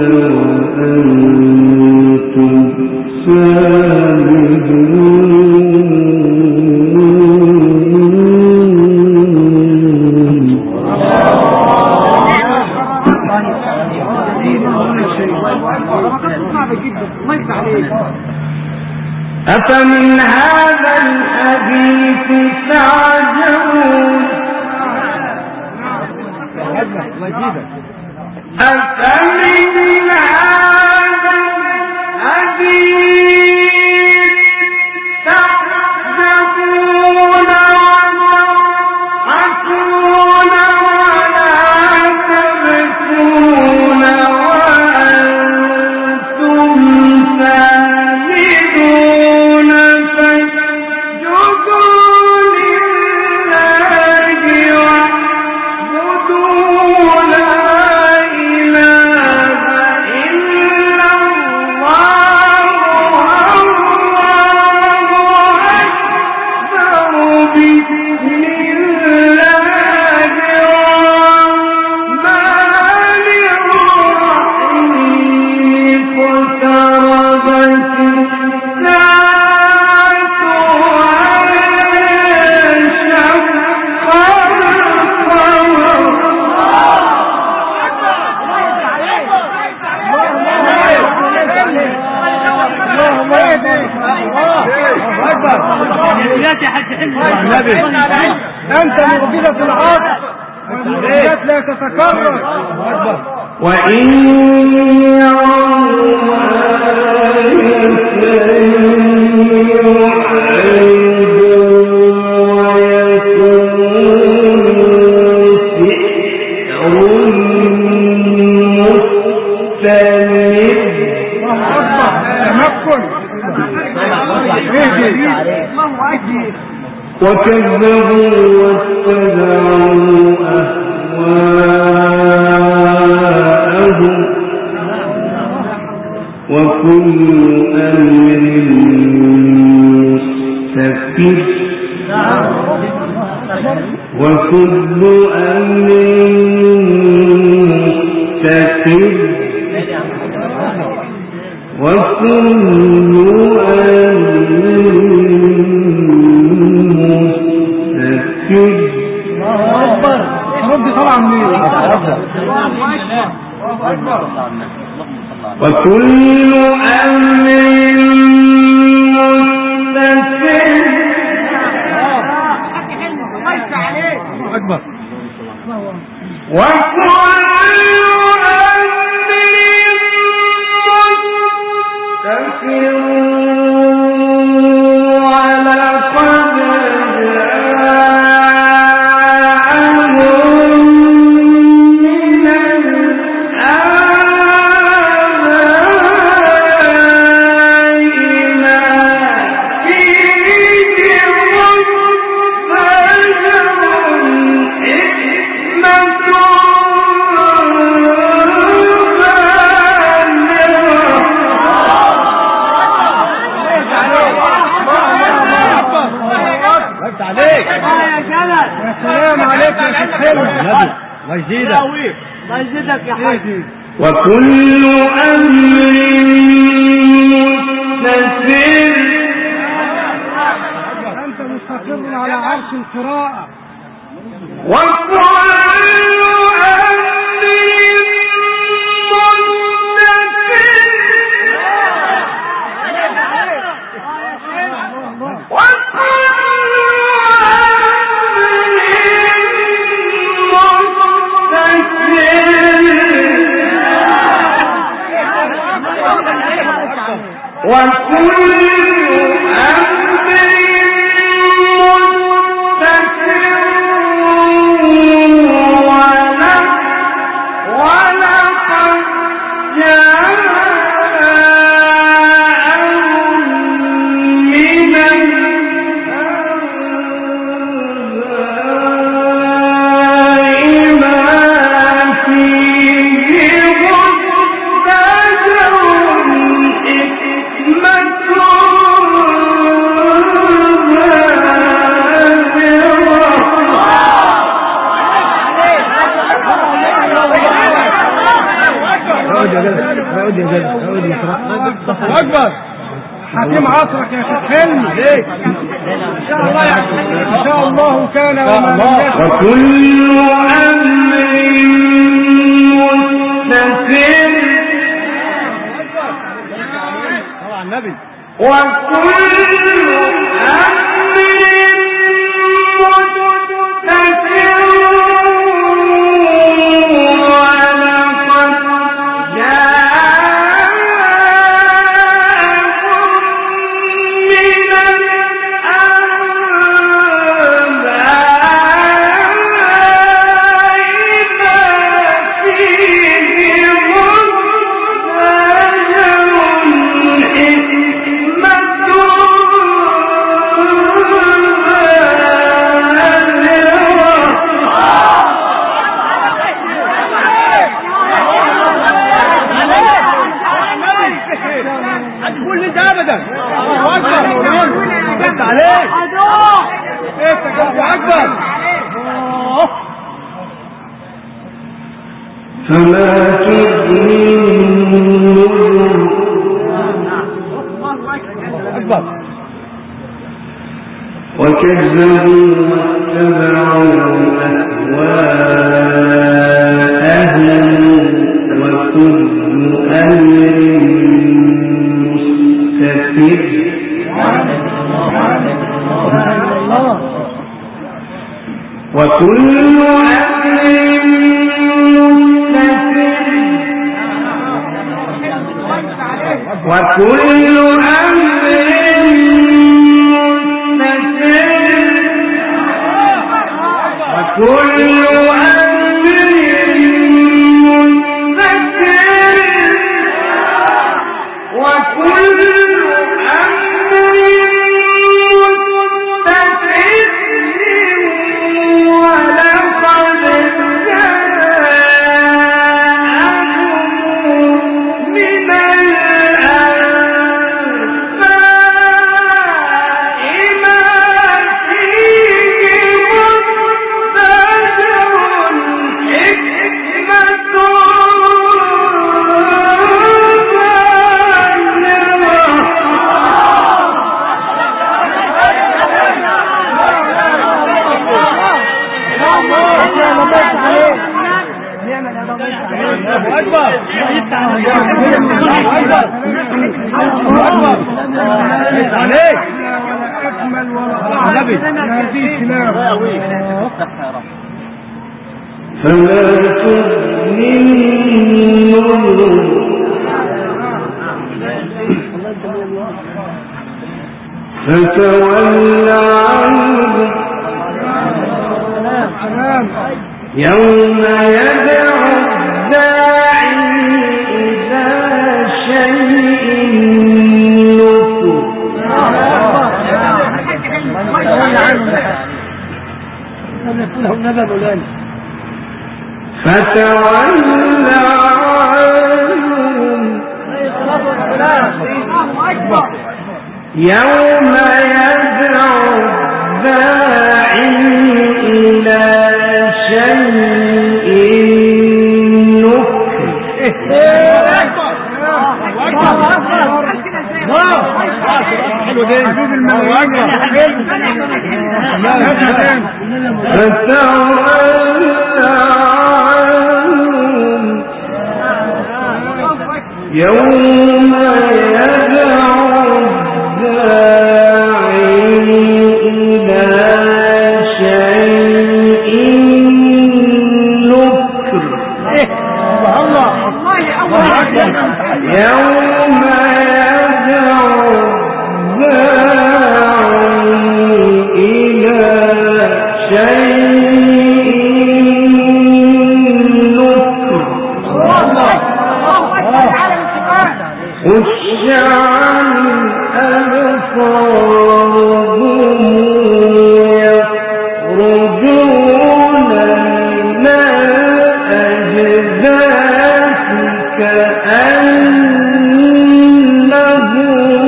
وأنتم أفمن هذا الحديث تعجبون أفمن هذا الحديث تعجبون وتضحكون ولا تبكون وأنتم سامدون فاسجدوا لله واعبدوا لا إله إلا الله أكبر بسم الله الرحمن الرحيم اقتربت الساعة وانشق أنت معجزة العصر والمعجزات لا تتكرر وإن يروا وكذبوا واتبعوا أهواءهم وكل أمر مستقر وكل أمر مستقر وكل وكل أمر مستقر أكبر وكل وكل أمر مستقر أنت مستقر على عرش القراءة وكل أمر أكبر حكيم عصرك يا شيخ حلمي إن شاء الله إن شاء الله كان وما لم يكن وكل أمر مستقر طبعا النبي وكل أمر مستقر فما تغني النذر وكذبوا واتبعوا أهواءهم وكل أمر مستقر وكل أمر وكل أمر مستقر وكل أمر مستقر أكمل ولا أعلم هذه تلاوة. فلا تؤمنوا فتول عنهم يوم يدعو الداعي إلى شيء نكر فتول عنهم يوم يدعو الداعي إلى شيء يوم يدعو الداعي إلى شيء نكر يوم يدعو الداعي إلى شيء نكر خش عن أبصارهم يخرجون من الأجداث كأنهم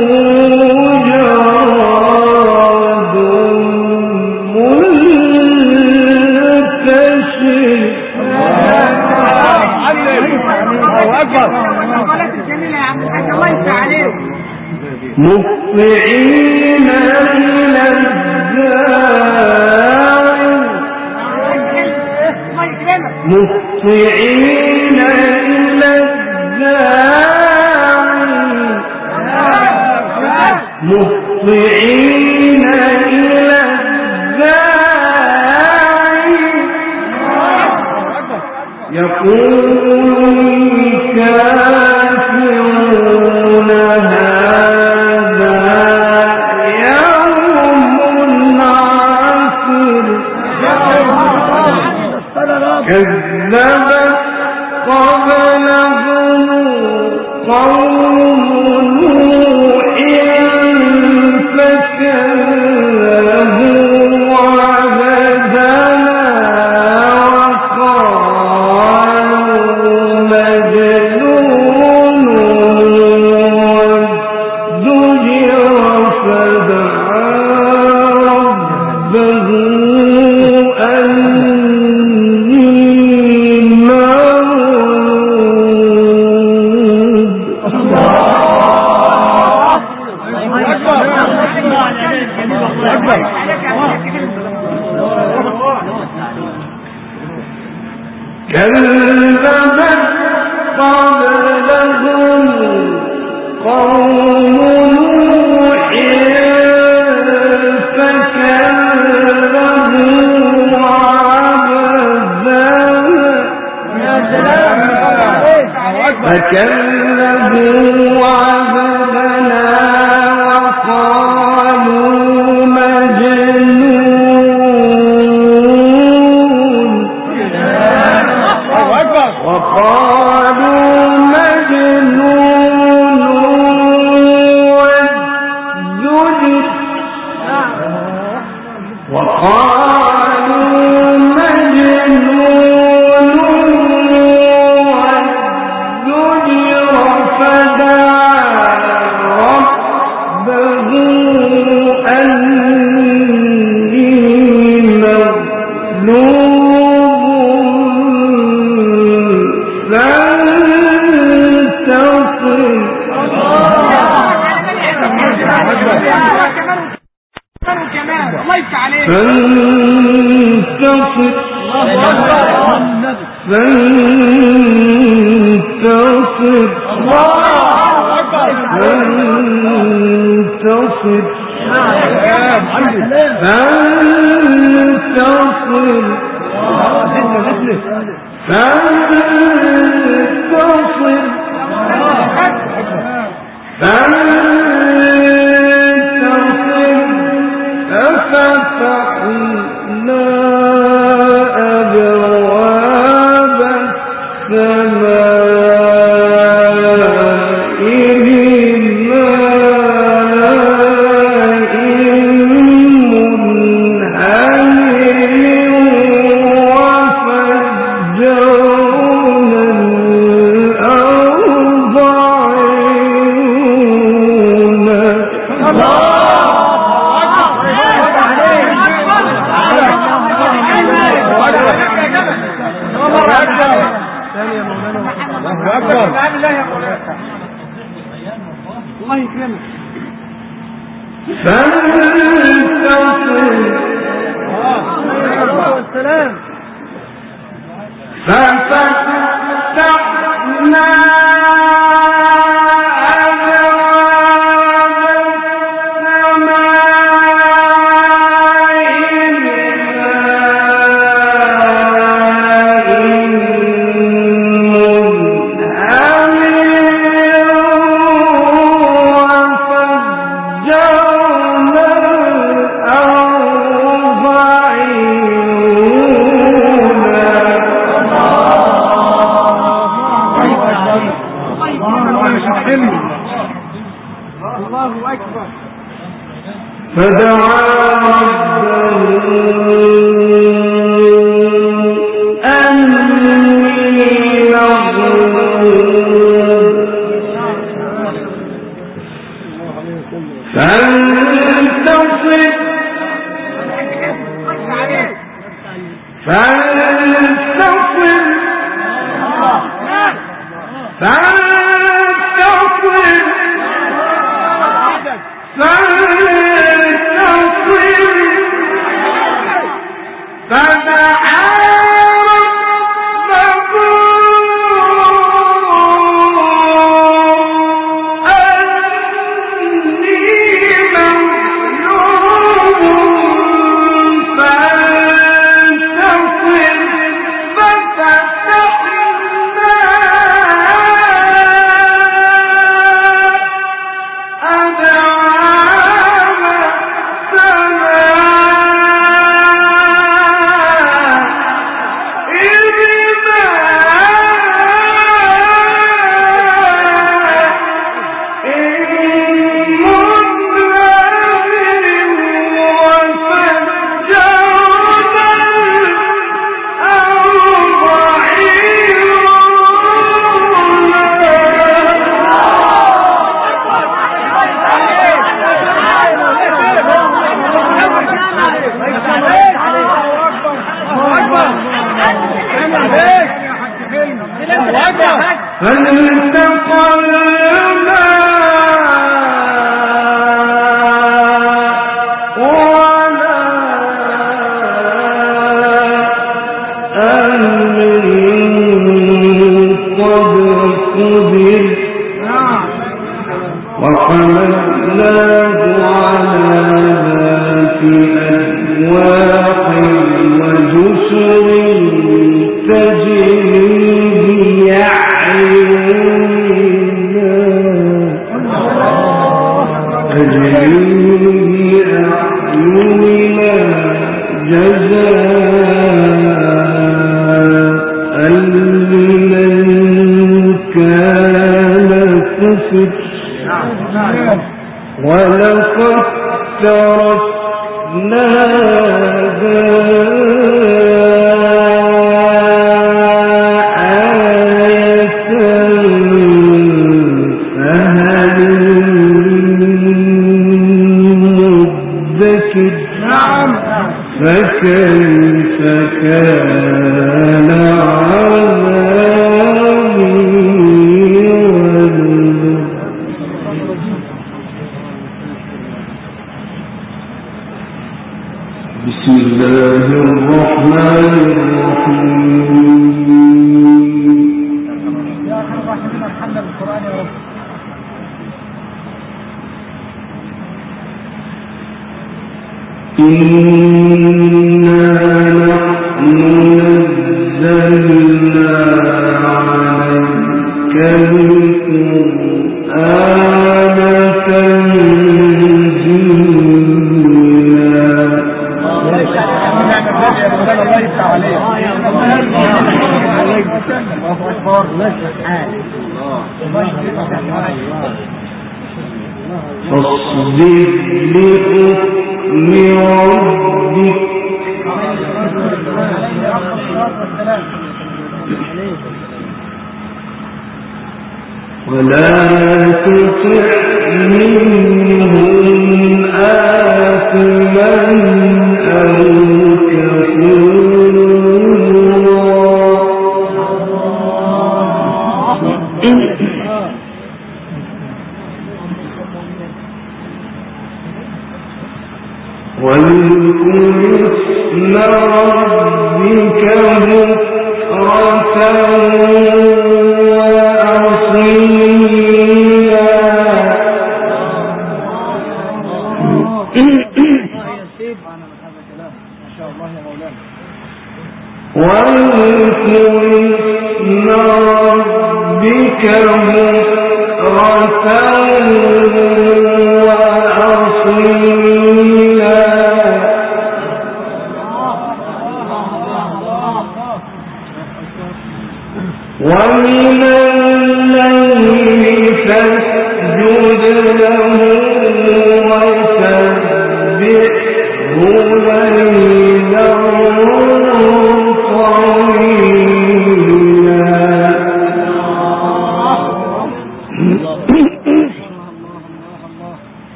جراد منتشر. مطيعين إلى الداعي مطيعين إلى الداعي مطيعين إلى الداعي يقول الكافرون كذبت قبلهم قوم نوح فكذبوا عبدنا وقالوا مجنون وازدجر فدعا ربه كذبت قبلهم قوم نوح فكذبوا عبدنا وقالوا مجنون فانتصر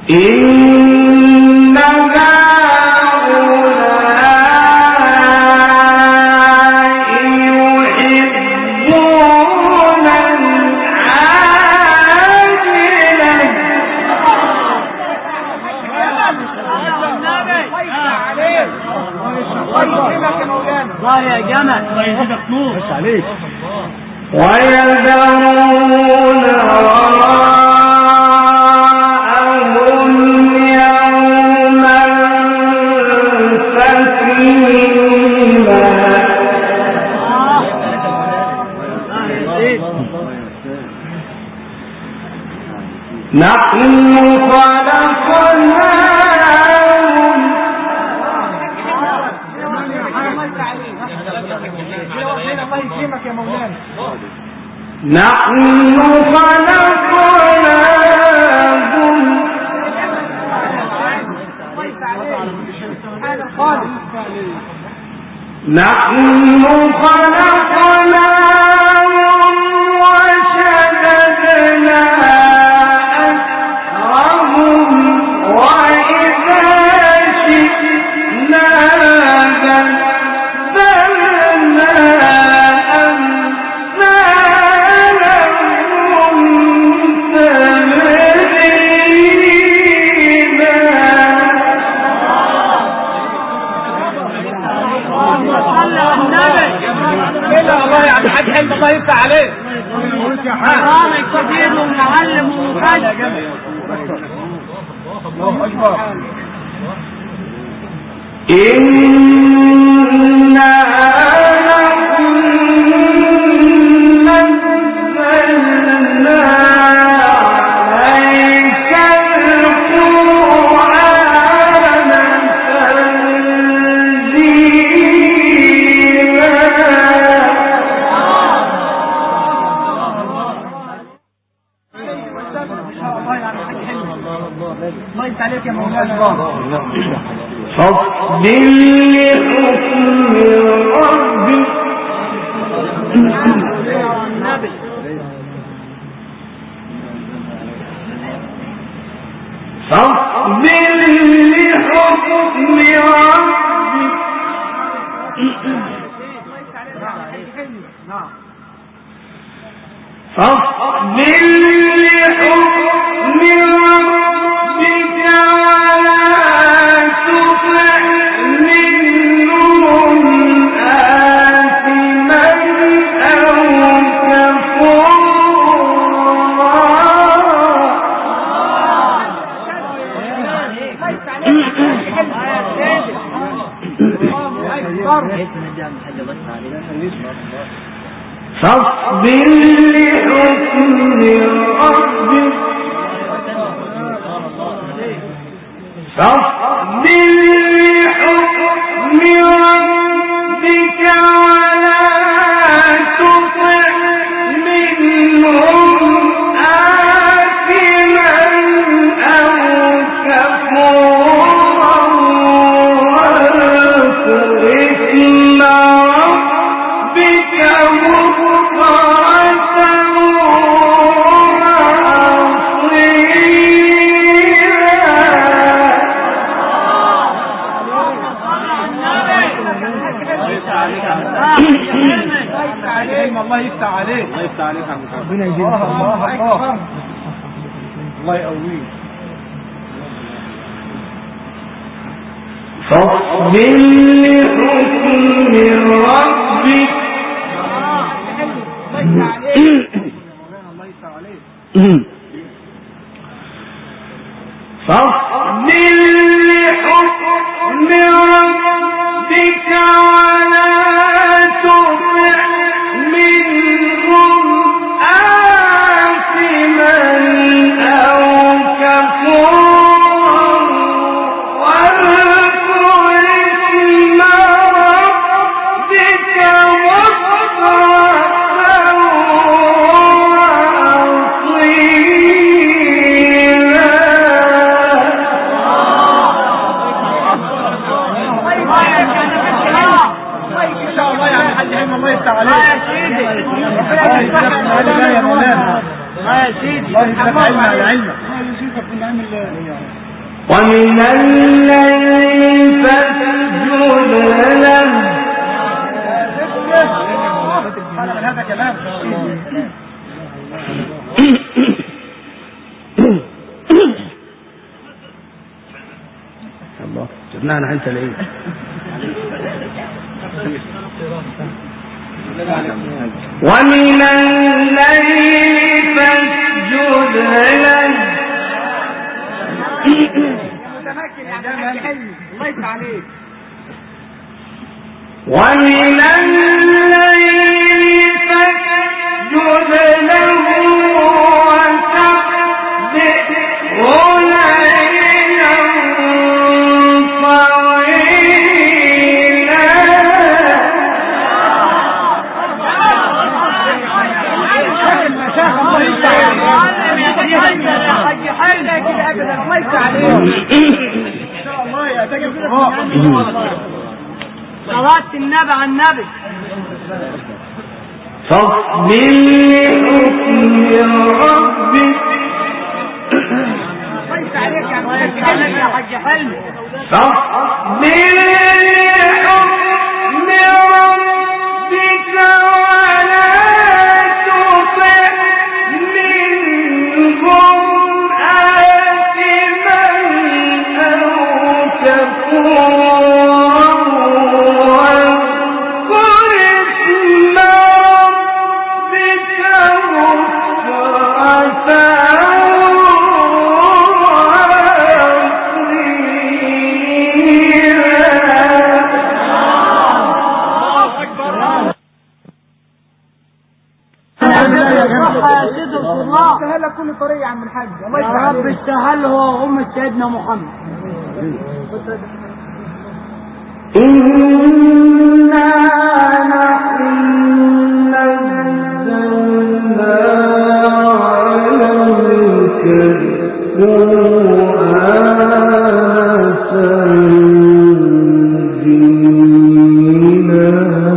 ويذرون وراءهم يوما ثقيلا نحن خلقناهم نحن خلقناهم وشددنا أسرهم وإذا شئنا بدلنا الله يفتح عليه. حرام كبير ومعلم ومفاجئ. الله أكبر. إنا نزلنا عليك القرآن الله يفتح عليك يا مولانا. فاصبر لحكم ربك فاصبر لحكم ربك فاصبر لحكم ربك ولا تطع منهم آثما أو فاصبر لحكم ربك فاصبر لحكم ربك ولا تطع منهم آثما أو كفورا واذكر اسم ربك الله يفتح عليك. الله يفتح عليك يا عم. ربنا يجزيك. الله اكبر. الله يقويك. فاصبر لحكم ربك فاصبر لحكم ربك ولا تطع منهم آثما أو كفورا واذكر اسم ربك الله يفتح عليك. يا سيدي. يا سيدي. الله يفتح عليك. ومن الليل فاسجد له هذا كلام الله جبنانا انت ليه ومن الليل فاسجد له الله يفتح عليك ومن الليل فاسجد له وسبحه ليلا طويلا صلاة النبي على النبي فاصبر لحكم ربك يا حاج حلمي فاصبر لحكم ربك ولا تطع منهم آثما أو كفورا واذكر اسم ربك سهل كل طريق يا عم الحاج الله يا رب استهل هو أم سيدنا محمد إنا نحن نزلنا عليك القرآن تنزيلا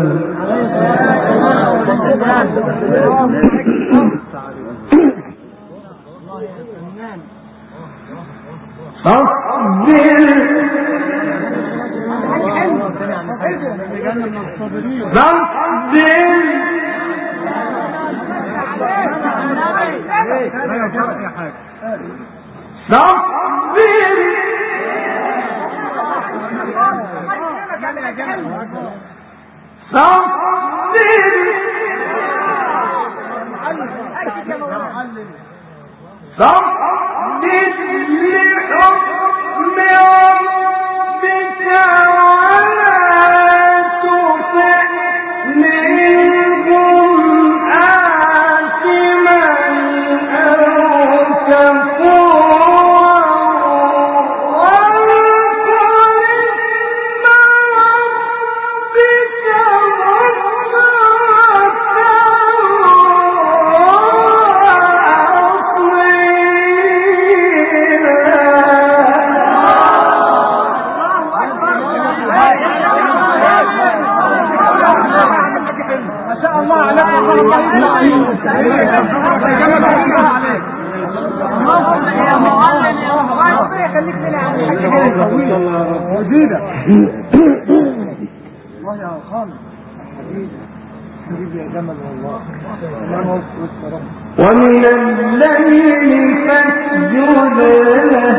ومن الليل فاسجد له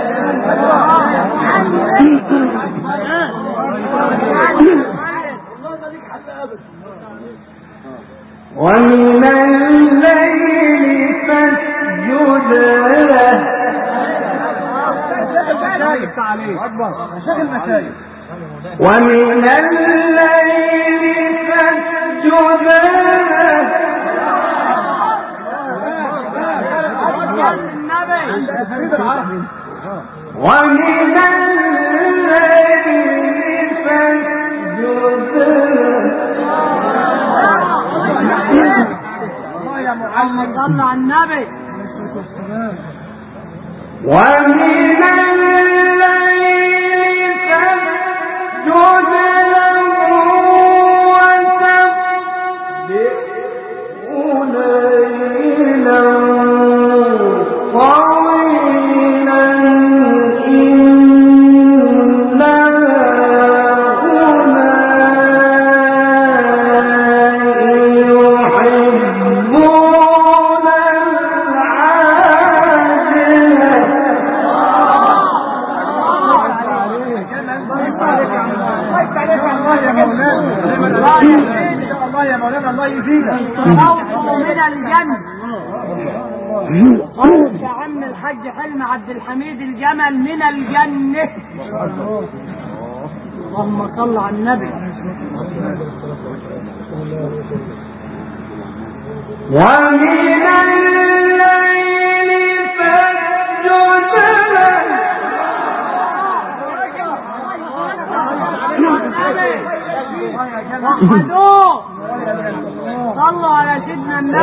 ومن الليل فاسجد له ومن الليل فاسجد له ومن الليل فاسجد محمد صلى على النبي ومن الليل فاسجد له وسبحه ليلا طويلا ان شاء الله يا مولانا الله يزيدك. روضوا من الجنة. يا عم الحاج حلمي عبد الحميد الجمل من الجنة. اللهم صل على النبي. ومن الليل فاسجد له وحدوه. صلوا على سيدنا النبي.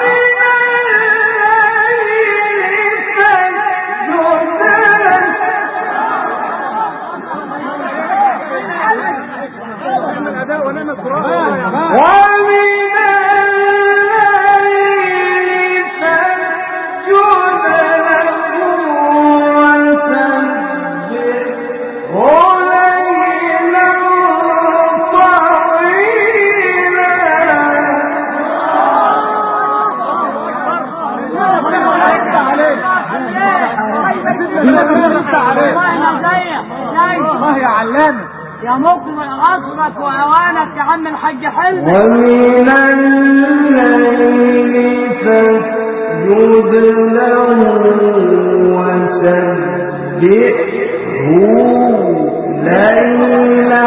الله يا علامة يا مقبل عصرك وأوانك يا عم الحاج حلمي. ومن الليل فاسجد له وسبحه ليلا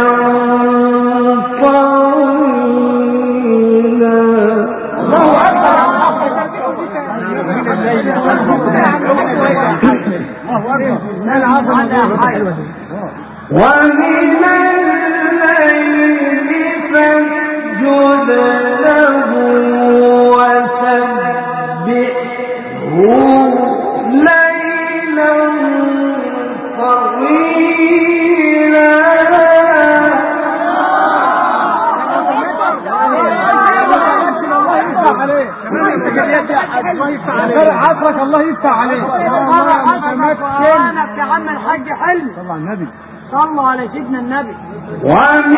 طويلا. الله أكبر. ومن الليل فاسجد له وسبحه ليلا طويلا. عصرك الله يفتح عليك. وأوانك يا عم الحاج حلمي. طبعا النبي. صلوا على سيدنا النبي. ومن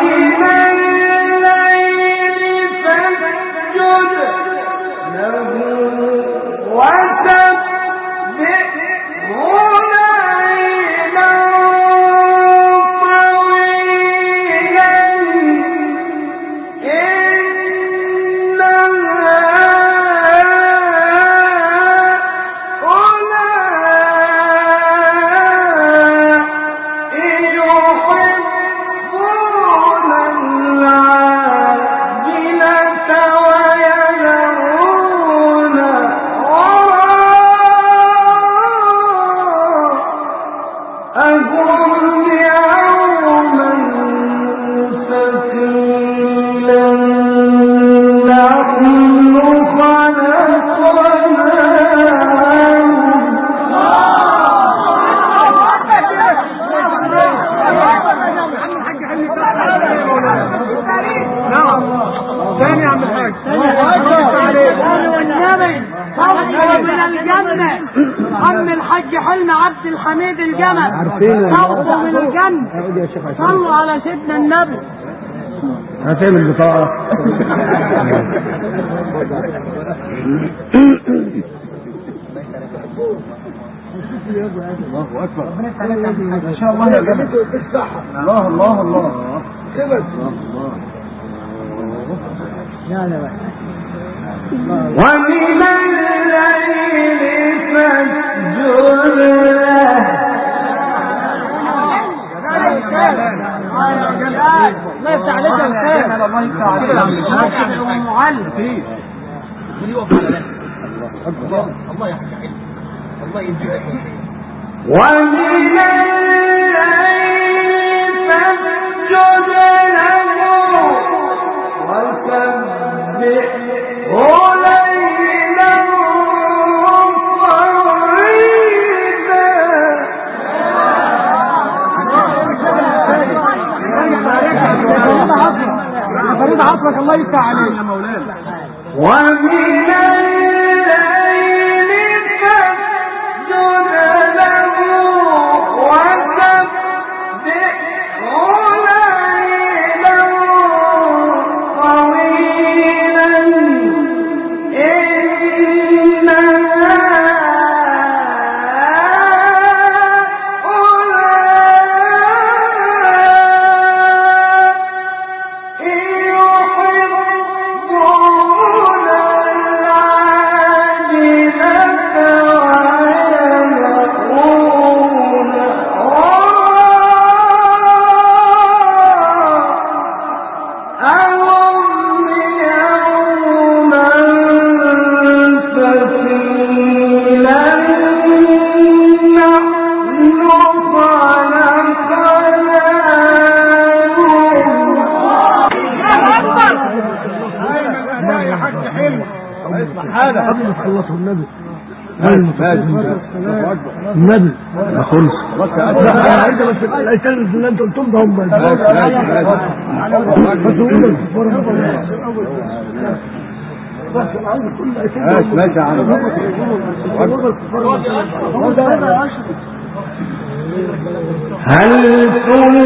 الليل فاسجد له وسبحه ليلا طويلا. عم الحاج حلمي عبد الحميد الجمل صوته من الجنة. صلوا على سيدنا النبي. هاتين البطاقة. الله أكبر. ما شاء الله يا جمل. الله الله الله. ومن الليل فاسجد له. الله يفتح عليك يا خير. الله يفتح عليك يا معلم. الله يا حاج حلمي. الله ينجيك. ومن الليل فاسجد له وسبحه ليلا طويلا. فريد عصرك الله يفتح عليك يا مولانا. ومن الليل فاسجد له وسبحه ليلا طويلا. إن هؤلاء خلص النبي النبي ما خلص انت بس الايتين اللي انت قلتهم ده هم ماشي يا عم هل ثوب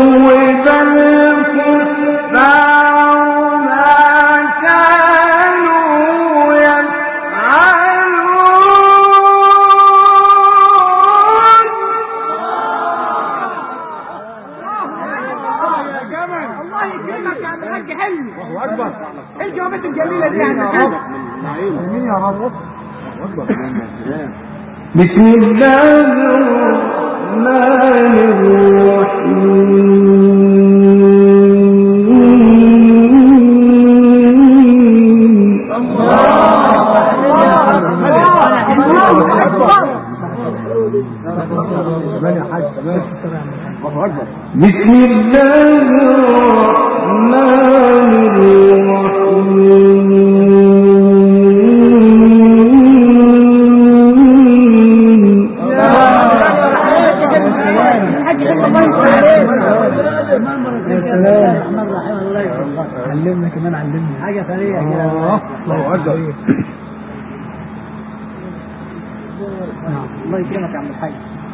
الكفار ما كانوا الله يكرمك يا عم الحاج حلمي. الله اكبر. ايه الجوابات الجميله دي يا عم الحاج؟ مين يا رب؟ بسم الله الرحمن بسم الله الرحمن علمنا كمان علمنا حاجة ثانية كده. الله أكبر. الله يكرمك يا عم الحاج.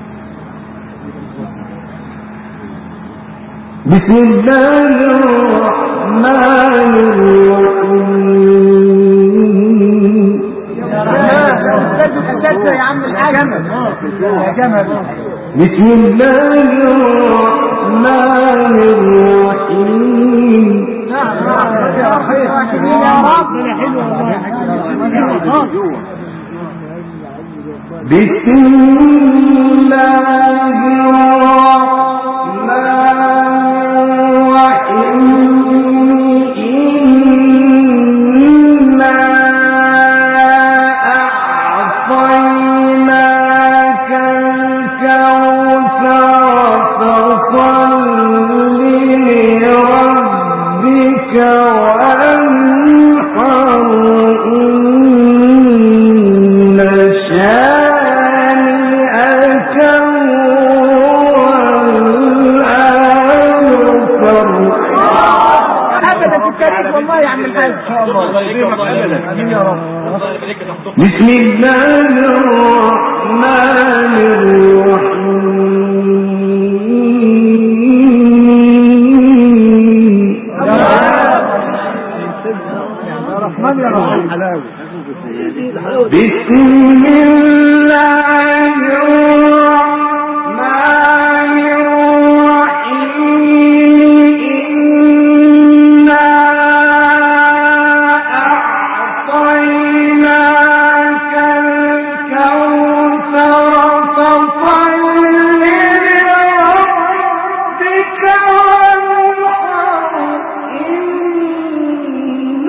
بسم الله الرحمن الرحيم. يا عم الحاج يا جمل. بسم الله الرحمن الرحيم. يا رب بسم الله بسم الله الرحمن الرحيم. بسم الله الرحمن الرحيم. أعطيناك الكوثر فصل لربك وانحر إن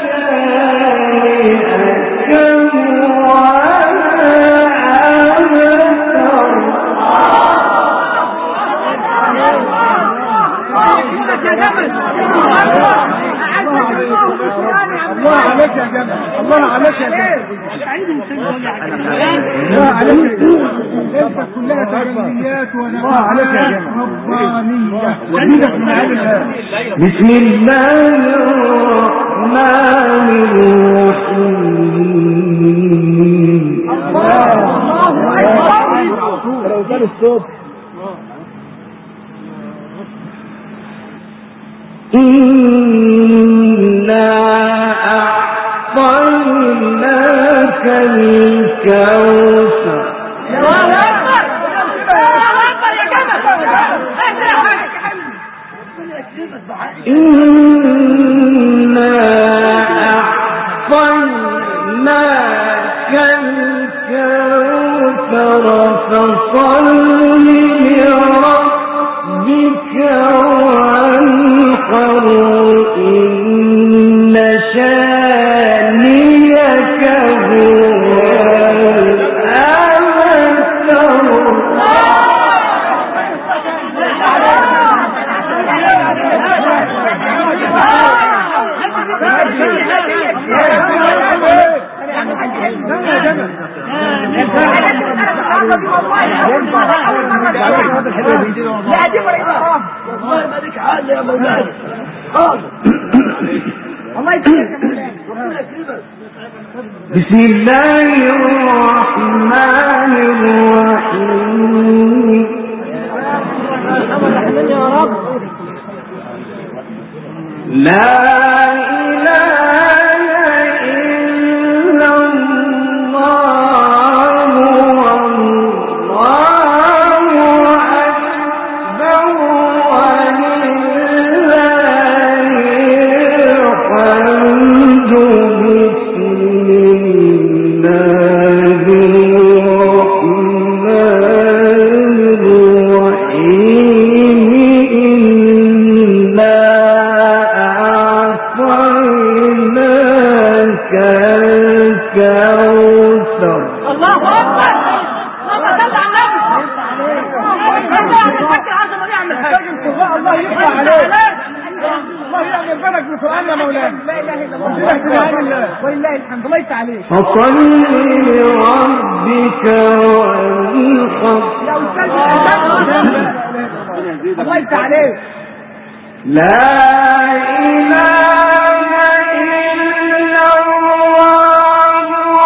شانئك هو الله عليك يا جمال. الله عليك يا جمال. الله عليك. انت كلها تجليات ونفعات ربانيه. بسم الله الرحمن الرحيم. لو كان الصوت إنا أعطيناك الكوثر. إنا أعطيناك الكوثر فصل لربك وانحر إن شانئك هو الأبتر. لا دي ولا والله ما لك حل يا مولاي حاضر الله يسلمك يا مولاي ربنا يكرمك. بسم الله الرحمن الرحيم. يا رب لا إله إلا الله والله أكبر ولله الحمد. فصل لربك وانحر. الله يفتح عليك. لا إله إلا الله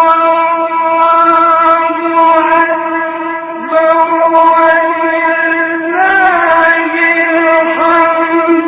والله أكبر ولله الحمد.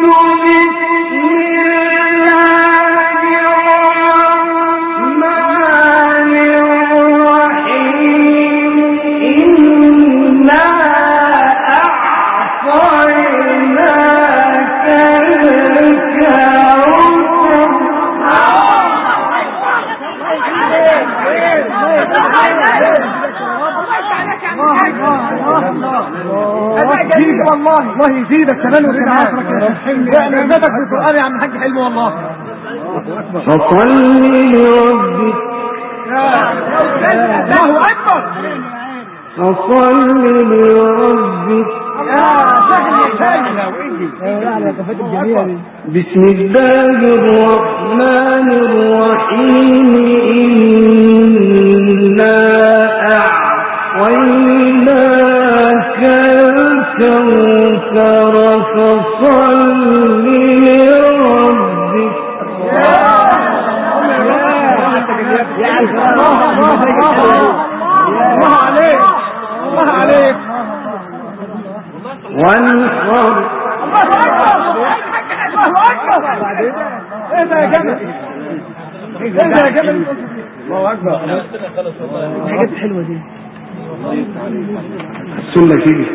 والله يزيدك كمان وكمان يعني زادك في القرآن يا عم الحاج حلو والله. فصل لربك. الله أكبر. فصل لربك. بسم الله الرحمن الرحيم. إنا أعطيناك الكوثر فصل لربك. الله عليك الله عليك. وانحر. الله اكبر الله اكبر. ايه ده يا جمل؟ ايه ده يا جمل؟ الله اكبر. الحاجات الحلوه دي السنة كده.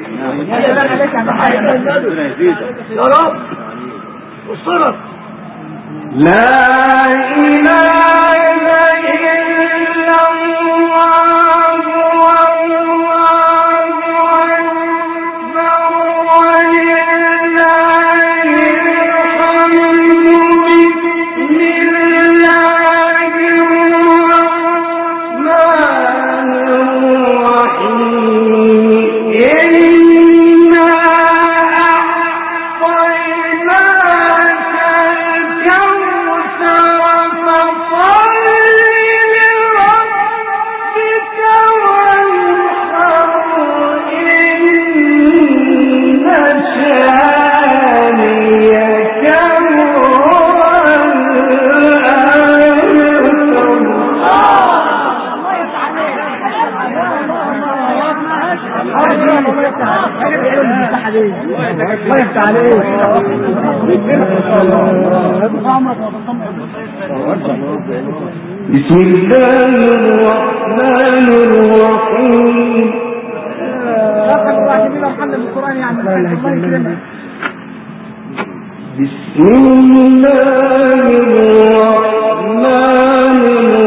يا رب والصرف. لا إله إلا الله والله أكبر ولله الحمد. بسم الله الرحمن الرحيم. إنا أعطيناك الكوثر فصل لربك وانحر. إن شانئك هو الله يفتح عليك. بسم الله الرحمن الرحيم. بسم الله الرحمن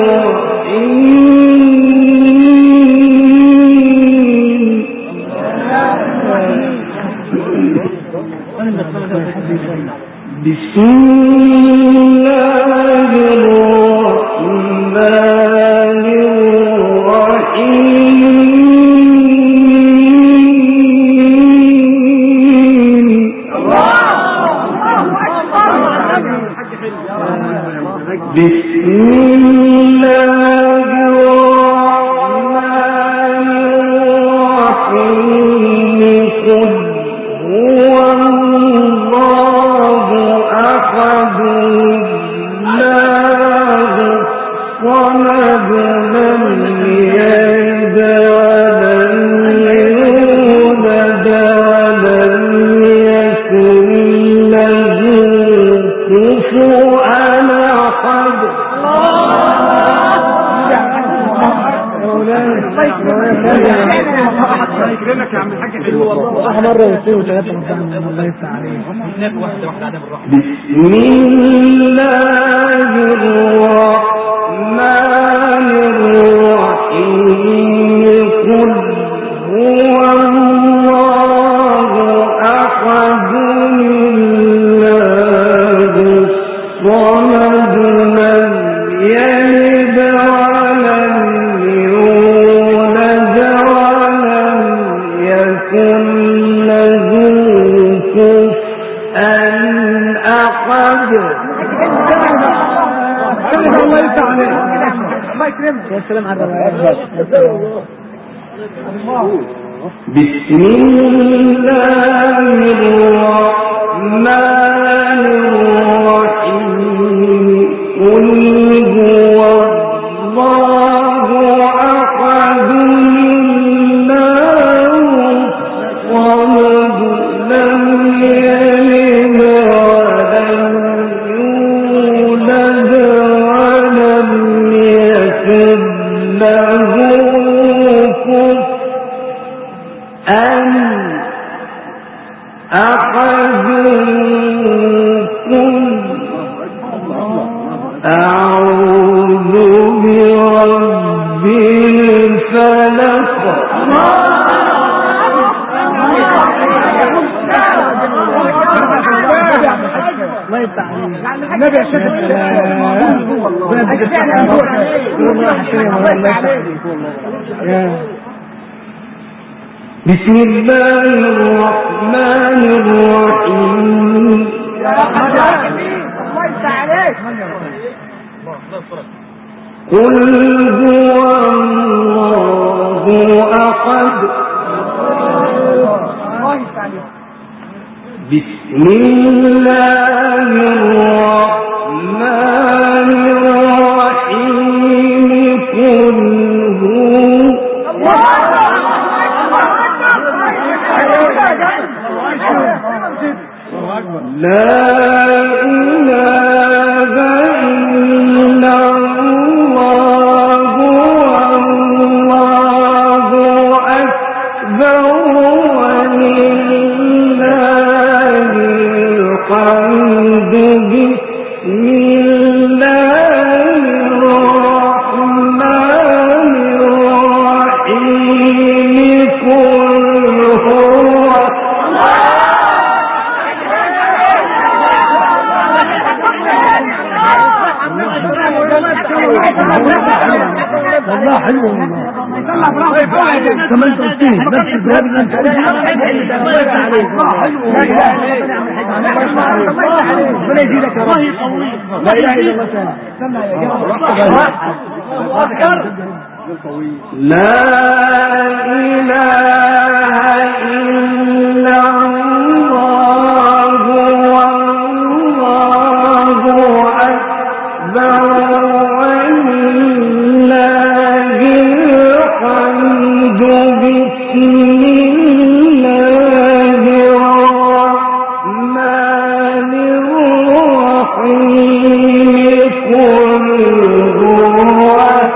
الرحيم. بسم الله الرحمن الرحيم. بسم الله الرحمن الرحيم. بالراحه مره واثنين وثلاثه ربنا الله يفتح عليك. بسم الله الرحمن الرحيم قل هو الله أحد الله الصمد لم يلد ولم يولد ولم يكن له كفوا أحد. الله يفتح عليك. الله يكرمك. يا سلام على الروايات. بسم الله الرحمن الرحيم قل هو الله أحد الله الصمد لم يلد ولم يولد ولم يكن له كفوا أحد. أعوذ برب الفلق. الله يفتح عليك. النبي يا شيخ بسم الله الرحمن الرحيم قل هو الله أحد. بسم الله الرحمن الرحيم قل لا إله إلا الله والله أكبر ولله الحمد. بسم الله الرحمن الرحيم قل هو والله حلو والله. كمان تقصيه نفس الجواب اللي انت قلته. الله يفتح عليك. حلو. ربنا يزيدك يا رب. لا اله الا الله تعالى. لا إله إلا الله والله أكبر ولله الحمد. بسم الله الرحمن الرحيم قل هو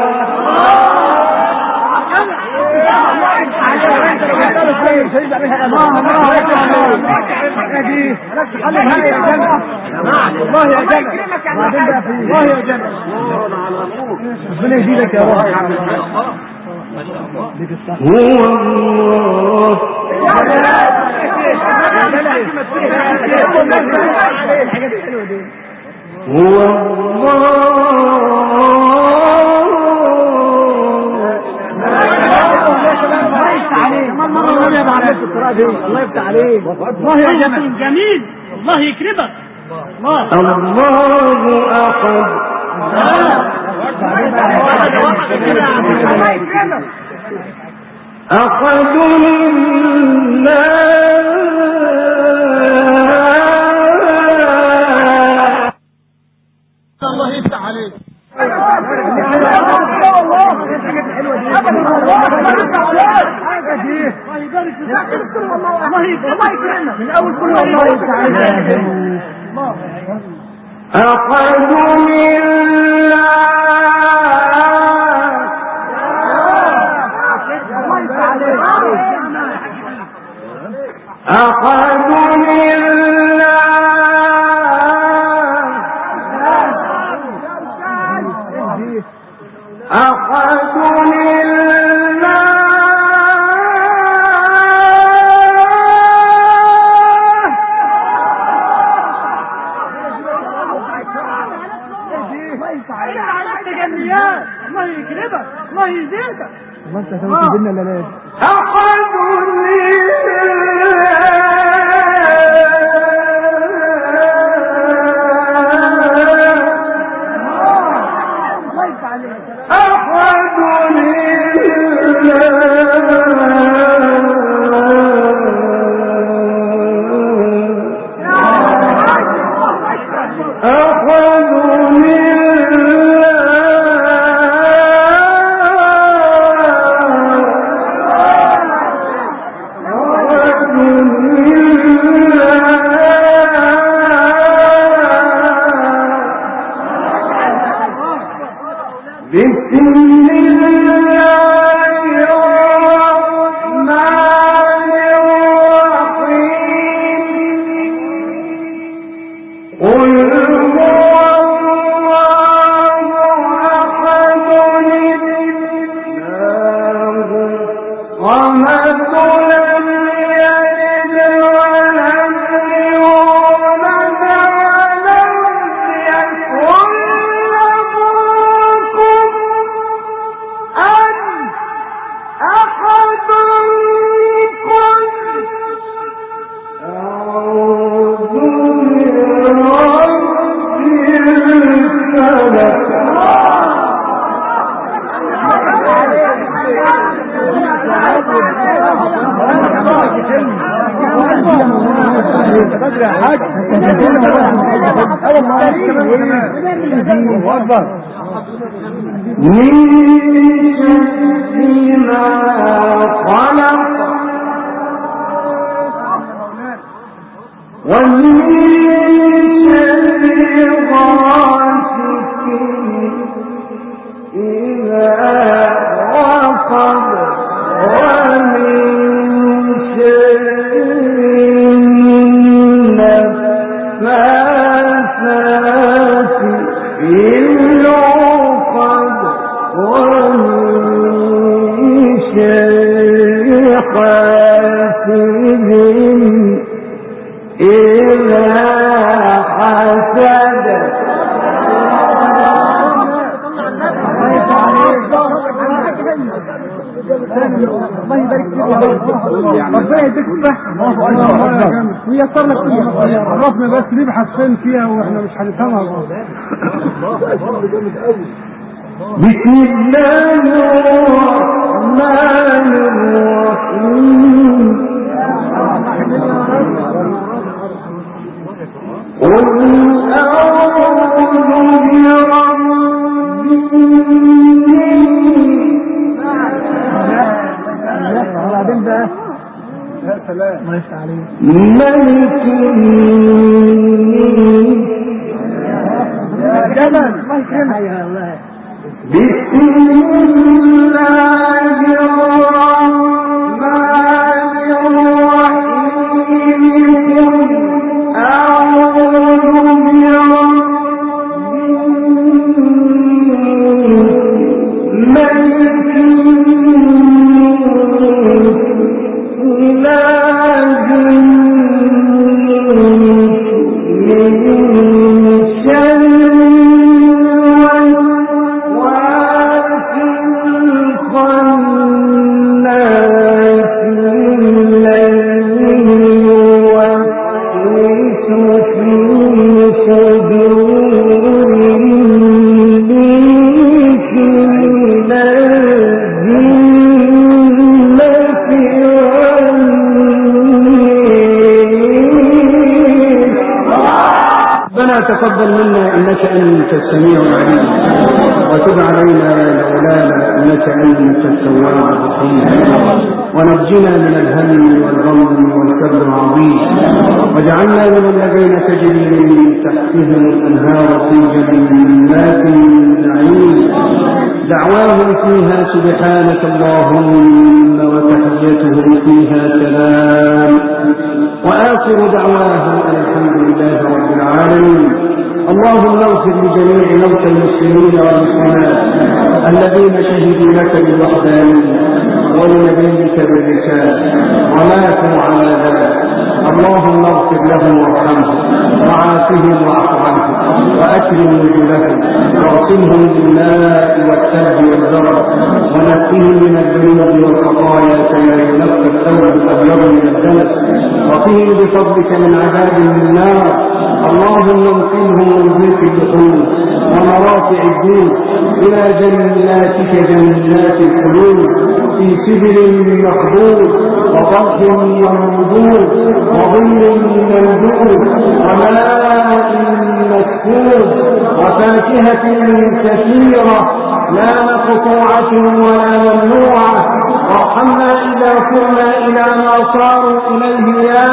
الله يا جنة. الله يا جنة. ربنا يزيدك يا رب. هو الله هو الله يفتح عليك. الله يا جنة. جميل. الله يكرمك. الله أحد. أحد الله يفتح عليك. الله يكرمنا من اول كل الله يفتح عليك. أحد الله يكرمك الله يزيدك الله انت هتموت بينا ولا لا؟ عرفنا بس نبحث فين فيها واحنا مش هنفهمها. بسم الله الرحمن الرحيم قل أعوذ ملك بسم الله الرحمن الرحيم أعوذ تقبل منا إنك أنت السميع العليم وتب علينا يا مولانا إنك أنت التواب الرحيم ونجنا من الهم والغم والكرب العظيم واجعلنا من الذين تجري من تحتهم الأنهار في جنات النعيم دعواهم فيها سبحانك اللهم وتحيتهم فيها سلام وآخر دعواهم الحمد لله رب العالمين. اللهم اغفر لجميع موتى المسلمين والمسلمات الذين شهدوا لك بالوحدانية ولنبيك بالرسالة وماتوا على ذلك. اللهم اغفر لهم وارحمهم وعافهم واعف عنهم واكرم نزلهم واغسلهم بالماء والثلج والبرد ونقهم من الذنوب والخطايا كما ينقى الثوب الابيض من الدنس وقهم بفضلك من عذاب النار. اللهم انقذهم من ضيق الدخول ومرافع الدين الى جناتك جنات الخلود في سدر مخضود وطلح منضود وظل ممدود وماء مسكوب وفاكهة كثيرة لا مقطوعة ولا ممنوعة. وارحمنا إذا كنا إلى ما صاروا إليه يا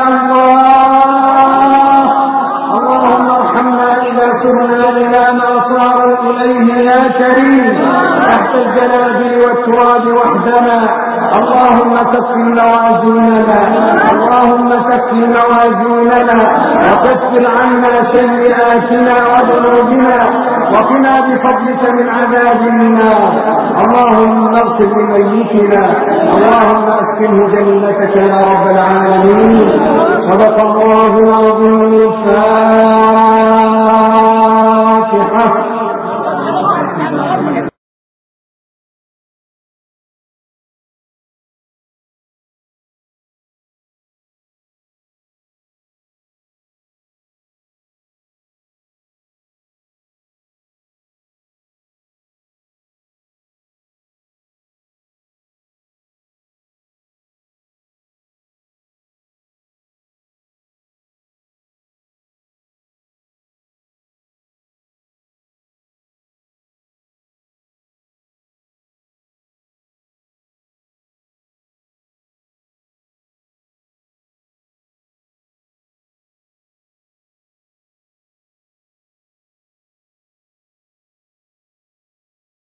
الله. اللهم ارحمنا إذا كنا إلى ما صاروا إليه يا كريم تحت الجنابل والتراب وحدنا. اللهم كفر موازيننا اللهم كفر موازيننا وكفر عنا سيئاتنا وذنوبنا وقنا بفضلك من عذاب النار. اللهم اغفر لميتنا اللهم اسكنه جنتك يا رب العالمين. صدق الله